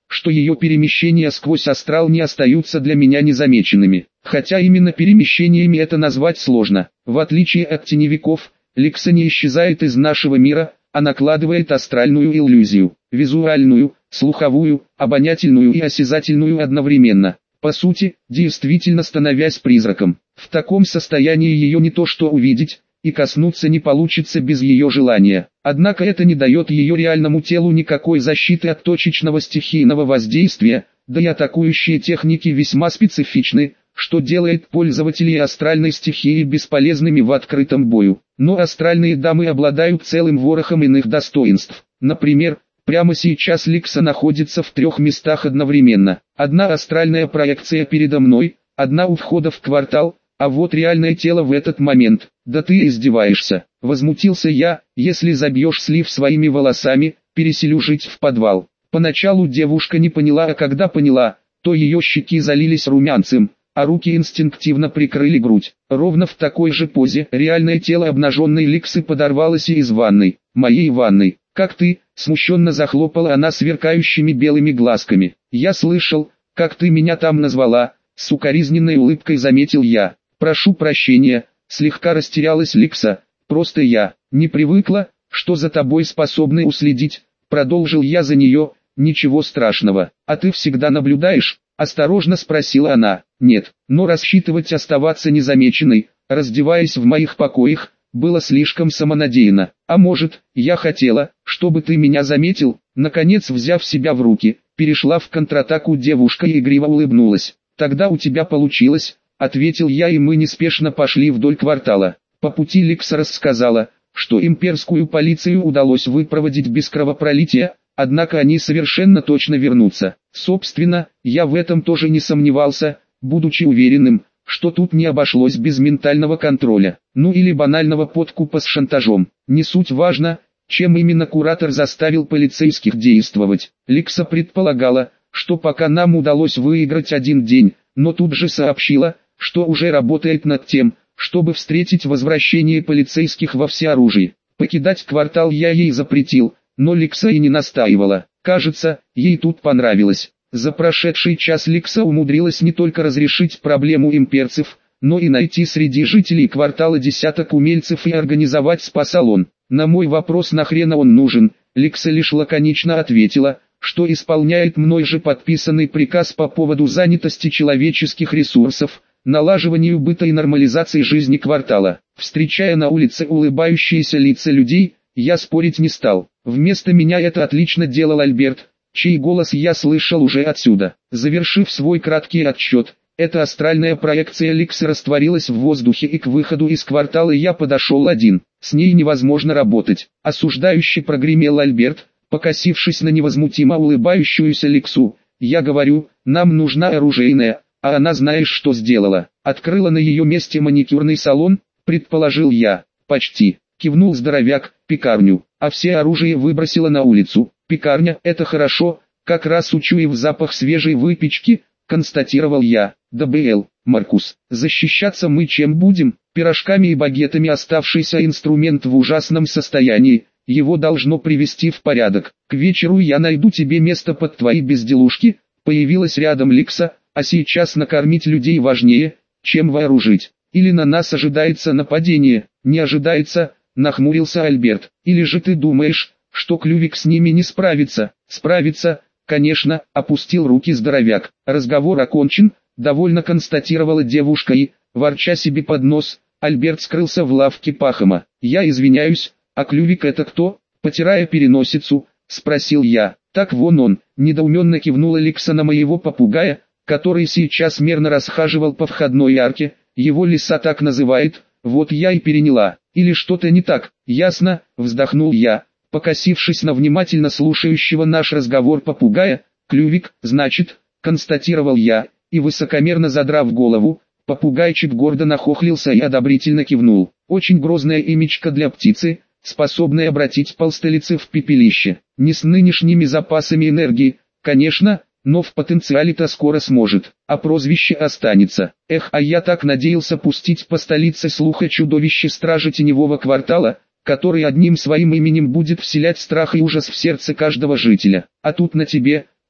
что ее перемещения сквозь астрал не остаются для меня незамеченными. Хотя именно перемещениями это назвать сложно. В отличие от теневиков, Ликса не исчезает из нашего мира, а накладывает астральную иллюзию, визуальную, слуховую, обонятельную и осязательную одновременно. По сути, действительно становясь призраком. В таком состоянии ее не то что увидеть, и коснуться не получится без ее желания. Однако это не дает ее реальному телу никакой защиты от точечного стихийного воздействия, да и атакующие техники весьма специфичны, что делает пользователей астральной стихии бесполезными в открытом бою. Но астральные дамы обладают целым ворохом иных достоинств. Например, прямо сейчас Ликса находится в трех местах одновременно. Одна астральная проекция передо мной, одна у входа в квартал, а вот реальное тело в этот момент. Да ты издеваешься, возмутился я, если забьешь слив своими волосами, переселю жить в подвал. Поначалу девушка не поняла, а когда поняла, то ее щеки залились румянцем, а руки инстинктивно прикрыли грудь. Ровно в такой же позе реальное тело обнаженной Ликсы подорвалось и из ванной, моей ванной. «Как ты?» – смущенно захлопала она сверкающими белыми глазками. «Я слышал, как ты меня там назвала», – с укоризненной улыбкой заметил я. «Прошу прощения», – слегка растерялась Ликса, – «просто я не привыкла, что за тобой способны уследить», – продолжил я за нее. «Ничего страшного, а ты всегда наблюдаешь?» – осторожно спросила она. «Нет, но рассчитывать оставаться незамеченной, раздеваясь в моих покоях, было слишком самонадеянно. А может, я хотела, чтобы ты меня заметил?» Наконец, взяв себя в руки, перешла в контратаку девушка и игриво улыбнулась. «Тогда у тебя получилось», — ответил я, и мы неспешно пошли вдоль квартала. По пути Ликса рассказала, что имперскую полицию удалось выпроводить без кровопролития, однако они совершенно точно вернутся. Собственно, я в этом тоже не сомневался, будучи уверенным, что тут не обошлось без ментального контроля, ну или банального подкупа с шантажом. Не суть важно, чем именно куратор заставил полицейских действовать. Ликса предполагала, что пока нам удалось выиграть один день, но тут же сообщила, что уже работает над тем, чтобы встретить возвращение полицейских во всеоружии. Покидать квартал я ей запретил, но Ликса и не настаивала. Кажется, ей тут понравилось. За прошедший час Ликса умудрилась не только разрешить проблему имперцев, но и найти среди жителей квартала десяток умельцев и организовать спа-салон. На мой вопрос, нахрена он нужен, Ликса лишь лаконично ответила, что исполняет мной же подписанный приказ по поводу занятости человеческих ресурсов, налаживанию быта и нормализации жизни квартала. Встречая на улице улыбающиеся лица людей, я спорить не стал. Вместо меня это отлично делал Альберт, чей голос я слышал уже отсюда. Завершив свой краткий отчет, эта астральная проекция Ликсы растворилась в воздухе, и к выходу из квартала я подошел один. С ней невозможно работать. Осуждающе прогремел Альберт, покосившись на невозмутимо улыбающуюся Ликсу. Я говорю, нам нужна оружейная, а она знаешь что сделала? Открыла на ее месте маникюрный салон, предположил я. Почти, кивнул здоровяк, пекарню, а все оружие выбросила на улицу. Пекарня, это хорошо, как раз учуяв запах свежей выпечки, констатировал я. ДБЛ, Маркус, защищаться мы чем будем? Пирожками и багетами. Оставшийся инструмент в ужасном состоянии, его должно привести в порядок. К вечеру я найду тебе место под твои безделушки. Появилась рядом Ликса, а сейчас накормить людей важнее, чем вооружить. Или на нас ожидается нападение? Не ожидается, нахмурился Альберт. Или же ты думаешь, что Клювик с ними не справится? Справится, конечно, опустил руки здоровяк. Разговор окончен, довольно констатировала девушка и, ворча себе под нос, Альберт скрылся в лавке Пахома. Я извиняюсь, а Клювик это кто? Потирая переносицу, спросил я. Так вон он, недоуменно кивнула Ликса на моего попугая, который сейчас мерно расхаживал по входной арке. Его Лиса так называет, вот я и переняла. Или что-то не так? Ясно, вздохнул я, покосившись на внимательно слушающего наш разговор попугая. Клювик, значит, констатировал я, и высокомерно задрав голову, попугайчик гордо нахохлился и одобрительно кивнул. Очень грозное имечко для птицы, способной обратить полстолицы в пепелище. Не с нынешними запасами энергии, конечно, но в потенциале-то скоро сможет, а прозвище останется. Эх, а я так надеялся пустить по столице слух о чудовище стражи теневого квартала, который одним своим именем будет вселять страх и ужас в сердце каждого жителя. А тут на тебе,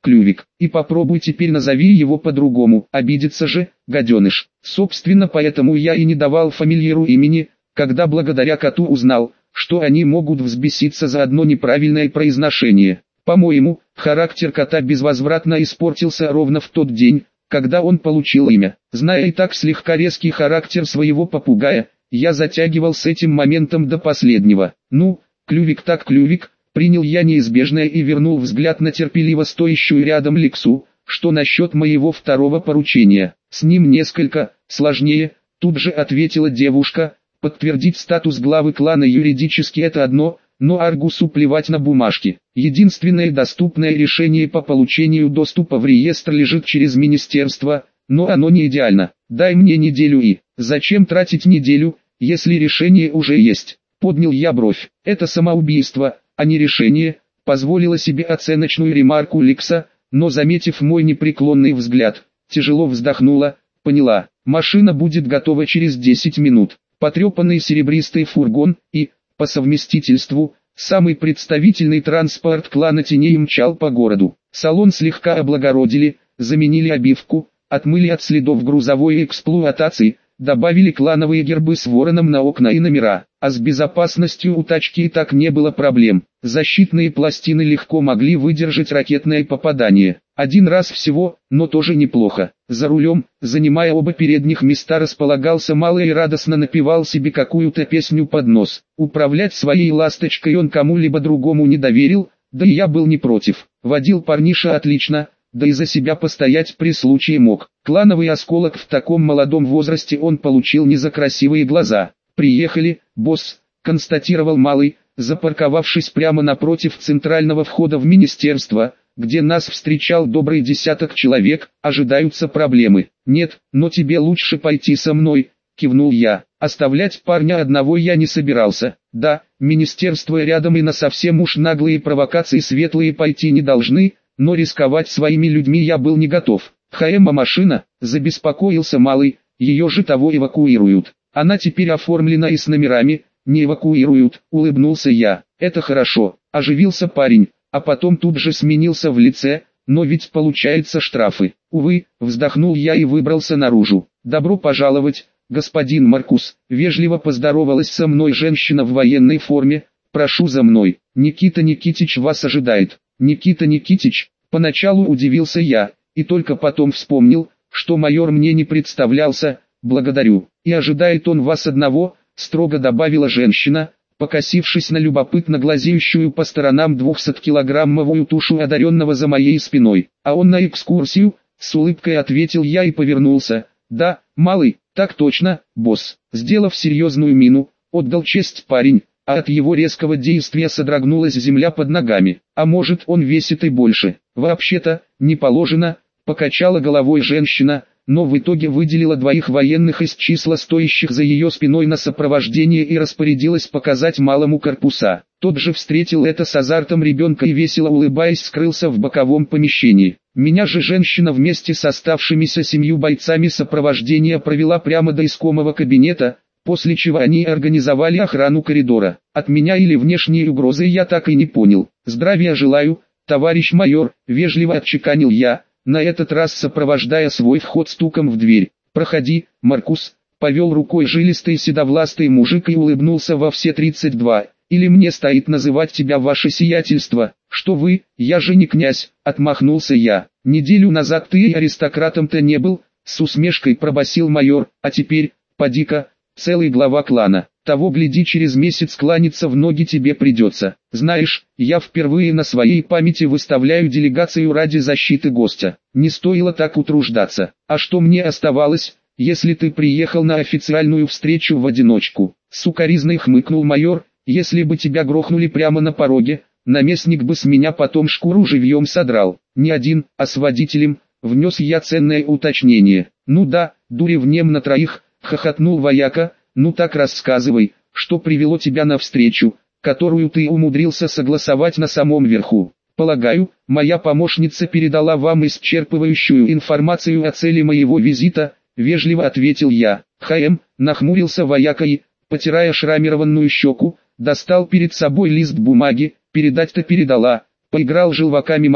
Клювик. И попробуй теперь назови его по-другому, обидится же, гаденыш. Собственно поэтому я и не давал фамильяру имени, когда благодаря коту узнал, что они могут взбеситься за одно неправильное произношение. По-моему, характер кота безвозвратно испортился ровно в тот день, когда он получил имя. Зная и так слегка резкий характер своего попугая, я затягивал с этим моментом до последнего. Ну, Клювик так Клювик, принял я неизбежное и вернул взгляд на терпеливо стоящую рядом Лексу. Что насчет моего второго поручения? С ним несколько сложнее, тут же ответила девушка. Подтвердить статус главы клана юридически это одно, но Аргусу плевать на бумажки. Единственное доступное решение по получению доступа в реестр лежит через министерство, но оно не идеально. Дай мне неделю и... Зачем тратить неделю, если решение уже есть? Поднял я бровь. Это самоубийство, а не решение, позволила себе оценочную ремарку Лекса, но заметив мой непреклонный взгляд, тяжело вздохнула, поняла, машина будет готова через десять минут. Потрепанный серебристый фургон и, по совместительству, самый представительный транспорт клана теней мчал по городу. Салон слегка облагородили, заменили обивку, отмыли от следов грузовой эксплуатации, добавили клановые гербы с вороном на окна и номера. А с безопасностью у тачки и так не было проблем. Защитные пластины легко могли выдержать ракетное попадание. Один раз всего, но тоже неплохо. За рулем, занимая оба передних места, располагался Малый и радостно напевал себе какую-то песню под нос. Управлять своей ласточкой он кому-либо другому не доверил, да и я был не против. Водил парниша отлично, да и за себя постоять при случае мог. Клановый осколок в таком молодом возрасте он получил не за красивые глаза. «Приехали, босс», — констатировал Малый, запарковавшись прямо напротив центрального входа в министерство, где нас встречал добрый десяток человек. «Ожидаются проблемы». «Нет, но тебе лучше пойти со мной», — кивнул я. Оставлять парня одного я не собирался. Да, министерство рядом и на совсем уж наглые провокации светлые пойти не должны, но рисковать своими людьми я был не готов. «Хаэма машина», — забеспокоился Малый, — «ее же того эвакуируют». «Она теперь оформлена и с номерами, не эвакуируют», — улыбнулся я. «Это хорошо», — оживился парень, а потом тут же сменился в лице, «но ведь получается штрафы». «Увы», — вздохнул я и выбрался наружу. «Добро пожаловать, господин Маркус», — вежливо поздоровалась со мной женщина в военной форме, «прошу за мной, Никита Никитич вас ожидает». «Никита Никитич», — поначалу удивился я, и только потом вспомнил, что майор мне не представлялся. «Благодарю, и ожидает он вас одного», — строго добавила женщина, покосившись на любопытно глазеющую по сторонам двухсоткилограммовую тушу одаренного за моей спиной. «А он на экскурсию?» — с улыбкой ответил я и повернулся. «Да, Малый, так точно, босс». Сделав серьезную мину, отдал честь парень, а от его резкого действия содрогнулась земля под ногами. «А может, он весит и больше?» «Вообще-то, не положено», — покачала головой женщина, но в итоге выделила двоих военных из числа стоящих за ее спиной на сопровождение и распорядилась показать Малому корпуса. Тот же встретил это с азартом ребенка и весело улыбаясь скрылся в боковом помещении. Меня же женщина вместе с оставшимися семью бойцами сопровождения провела прямо до искомого кабинета, после чего они организовали охрану коридора. От меня или внешней угрозы я так и не понял. «Здравия желаю, товарищ майор», — вежливо отчеканил я, на этот раз сопровождая свой вход стуком в дверь. «Проходи, Маркус», — повел рукой жилистый седовластый мужик и улыбнулся во все тридцать два. «Или мне стоит называть тебя ваше сиятельство?» «Что вы, я же не князь», — отмахнулся я. «Неделю назад ты и аристократом-то не был», — с усмешкой пробасил майор, «а теперь, поди-ка, целый глава клана. Того гляди, через месяц кланяться в ноги тебе придется. Знаешь, я впервые на своей памяти выставляю делегацию ради защиты гостя. Не стоило так утруждаться. А что мне оставалось, если ты приехал на официальную встречу в одиночку?» Сукаризной хмыкнул майор. «Если бы тебя грохнули прямо на пороге, наместник бы с меня потом шкуру живьем содрал. Не один, а с водителем», — внес я ценное уточнение. «Ну да, дуревнем на троих», — хохотнул вояка. «Ну так рассказывай, что привело тебя на встречу, которую ты умудрился согласовать на самом верху. Полагаю, моя помощница передала вам исчерпывающую информацию о цели моего визита», — вежливо ответил я. «Хаэм», — нахмурился вояка и, потирая шрамированную щеку, достал перед собой лист бумаги. «Передать-то передала», — поиграл желваками майор,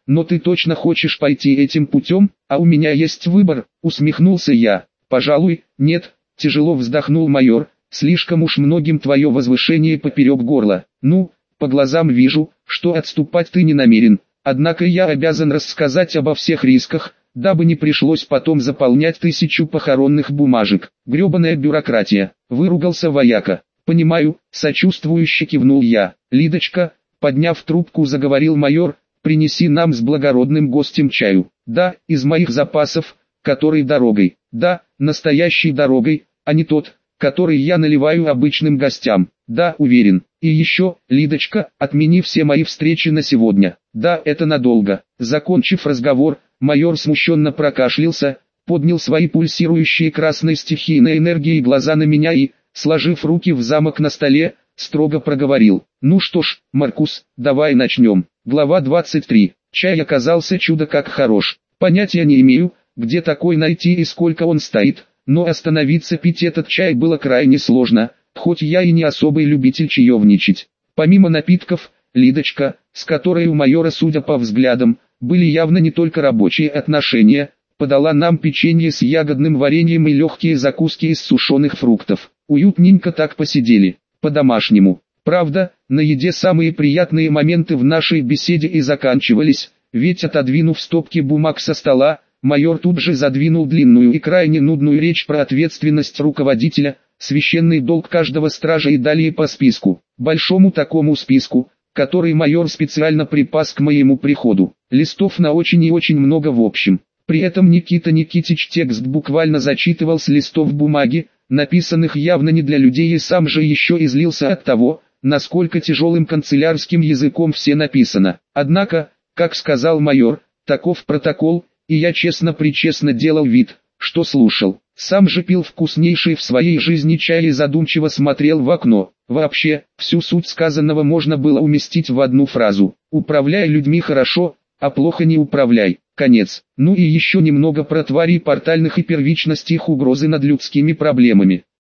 но ты точно хочешь пойти этим путем, а у меня есть выбор, усмехнулся я. Пожалуй, нет, тяжело вздохнул майор, слишком уж многим твое возвышение поперек горла. Ну, по глазам вижу, что отступать ты не намерен, однако я обязан рассказать обо всех рисках, дабы не пришлось потом заполнять тысячу похоронных бумажек. Гребаная бюрократия, выругался вояка. Понимаю, сочувствующе кивнул я. Лидочка, подняв трубку, заговорил майор, принеси нам с благородным гостем чаю. Да, из моих запасов, который дорогой. Да, настоящей дорогой, а не тот, который я наливаю обычным гостям. Да, уверен. И еще, Лидочка, отмени все мои встречи на сегодня. Да, это надолго. Закончив разговор, майор смущенно прокашлялся, поднял свои пульсирующие красной стихийной энергией глаза на меня и, сложив руки в замок на столе, строго проговорил. Ну что ж, Маркус, давай начнем. Глава двадцать три. Чай оказался чудо как хорош. Понятия не имею, где такой найти и сколько он стоит, но остановиться пить этот чай было крайне сложно, хоть я и не особый любитель чаевничать. Помимо напитков, Лидочка, с которой у майора, судя по взглядам, были явно не только рабочие отношения, подала нам печенье с ягодным вареньем и легкие закуски из сушеных фруктов. Уютненько так посидели, по-домашнему. Правда, на еде самые приятные моменты в нашей беседе и заканчивались, ведь отодвинув стопки бумаг со стола, майор тут же задвинул длинную и крайне нудную речь про ответственность руководителя, священный долг каждого стража и далее по списку. Большому такому списку, который майор специально припас к моему приходу. Листов на очень и очень много в общем. При этом Никита Никитич текст буквально зачитывал с листов бумаги, написанных явно не для людей, и сам же еще излился от того, насколько тяжелым канцелярским языком все написано. Однако, как сказал майор, таков протокол, и я честно-причестно делал вид, что слушал. Сам же пил вкуснейший в своей жизни чай и задумчиво смотрел в окно. Вообще, всю суть сказанного можно было уместить в одну фразу. «Управляй людьми хорошо, а плохо не управляй». Конец. Ну и еще немного про тварей портальных и первичность их угрозы над людскими проблемами.